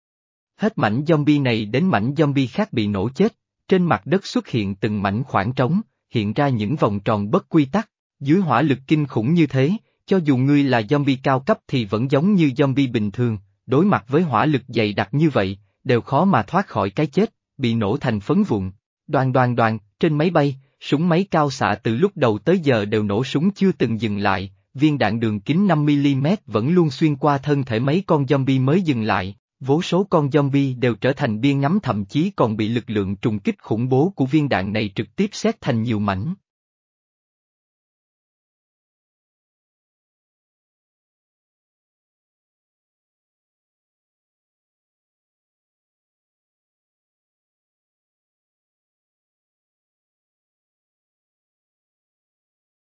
Hết mảnh zombie này đến mảnh zombie khác bị nổ chết, trên mặt đất xuất hiện từng mảnh khoảng trống, hiện ra những vòng tròn bất quy tắc, dưới hỏa lực kinh khủng như thế, cho dù ngươi là zombie cao cấp thì vẫn giống như zombie bình thường, đối mặt với hỏa lực dày đặc như vậy, đều khó mà thoát khỏi cái chết, bị nổ thành phấn vụn. Đoàn đoàn đoàn, trên máy bay, súng máy cao xạ từ lúc đầu tới giờ đều nổ súng chưa từng dừng lại, viên đạn đường kính năm mi li mét vẫn luôn xuyên qua thân thể mấy con zombie mới dừng lại. Vô số con zombie đều trở thành bia ngắm, thậm chí còn bị lực lượng trùng kích khủng bố của viên đạn này trực tiếp xét thành nhiều mảnh.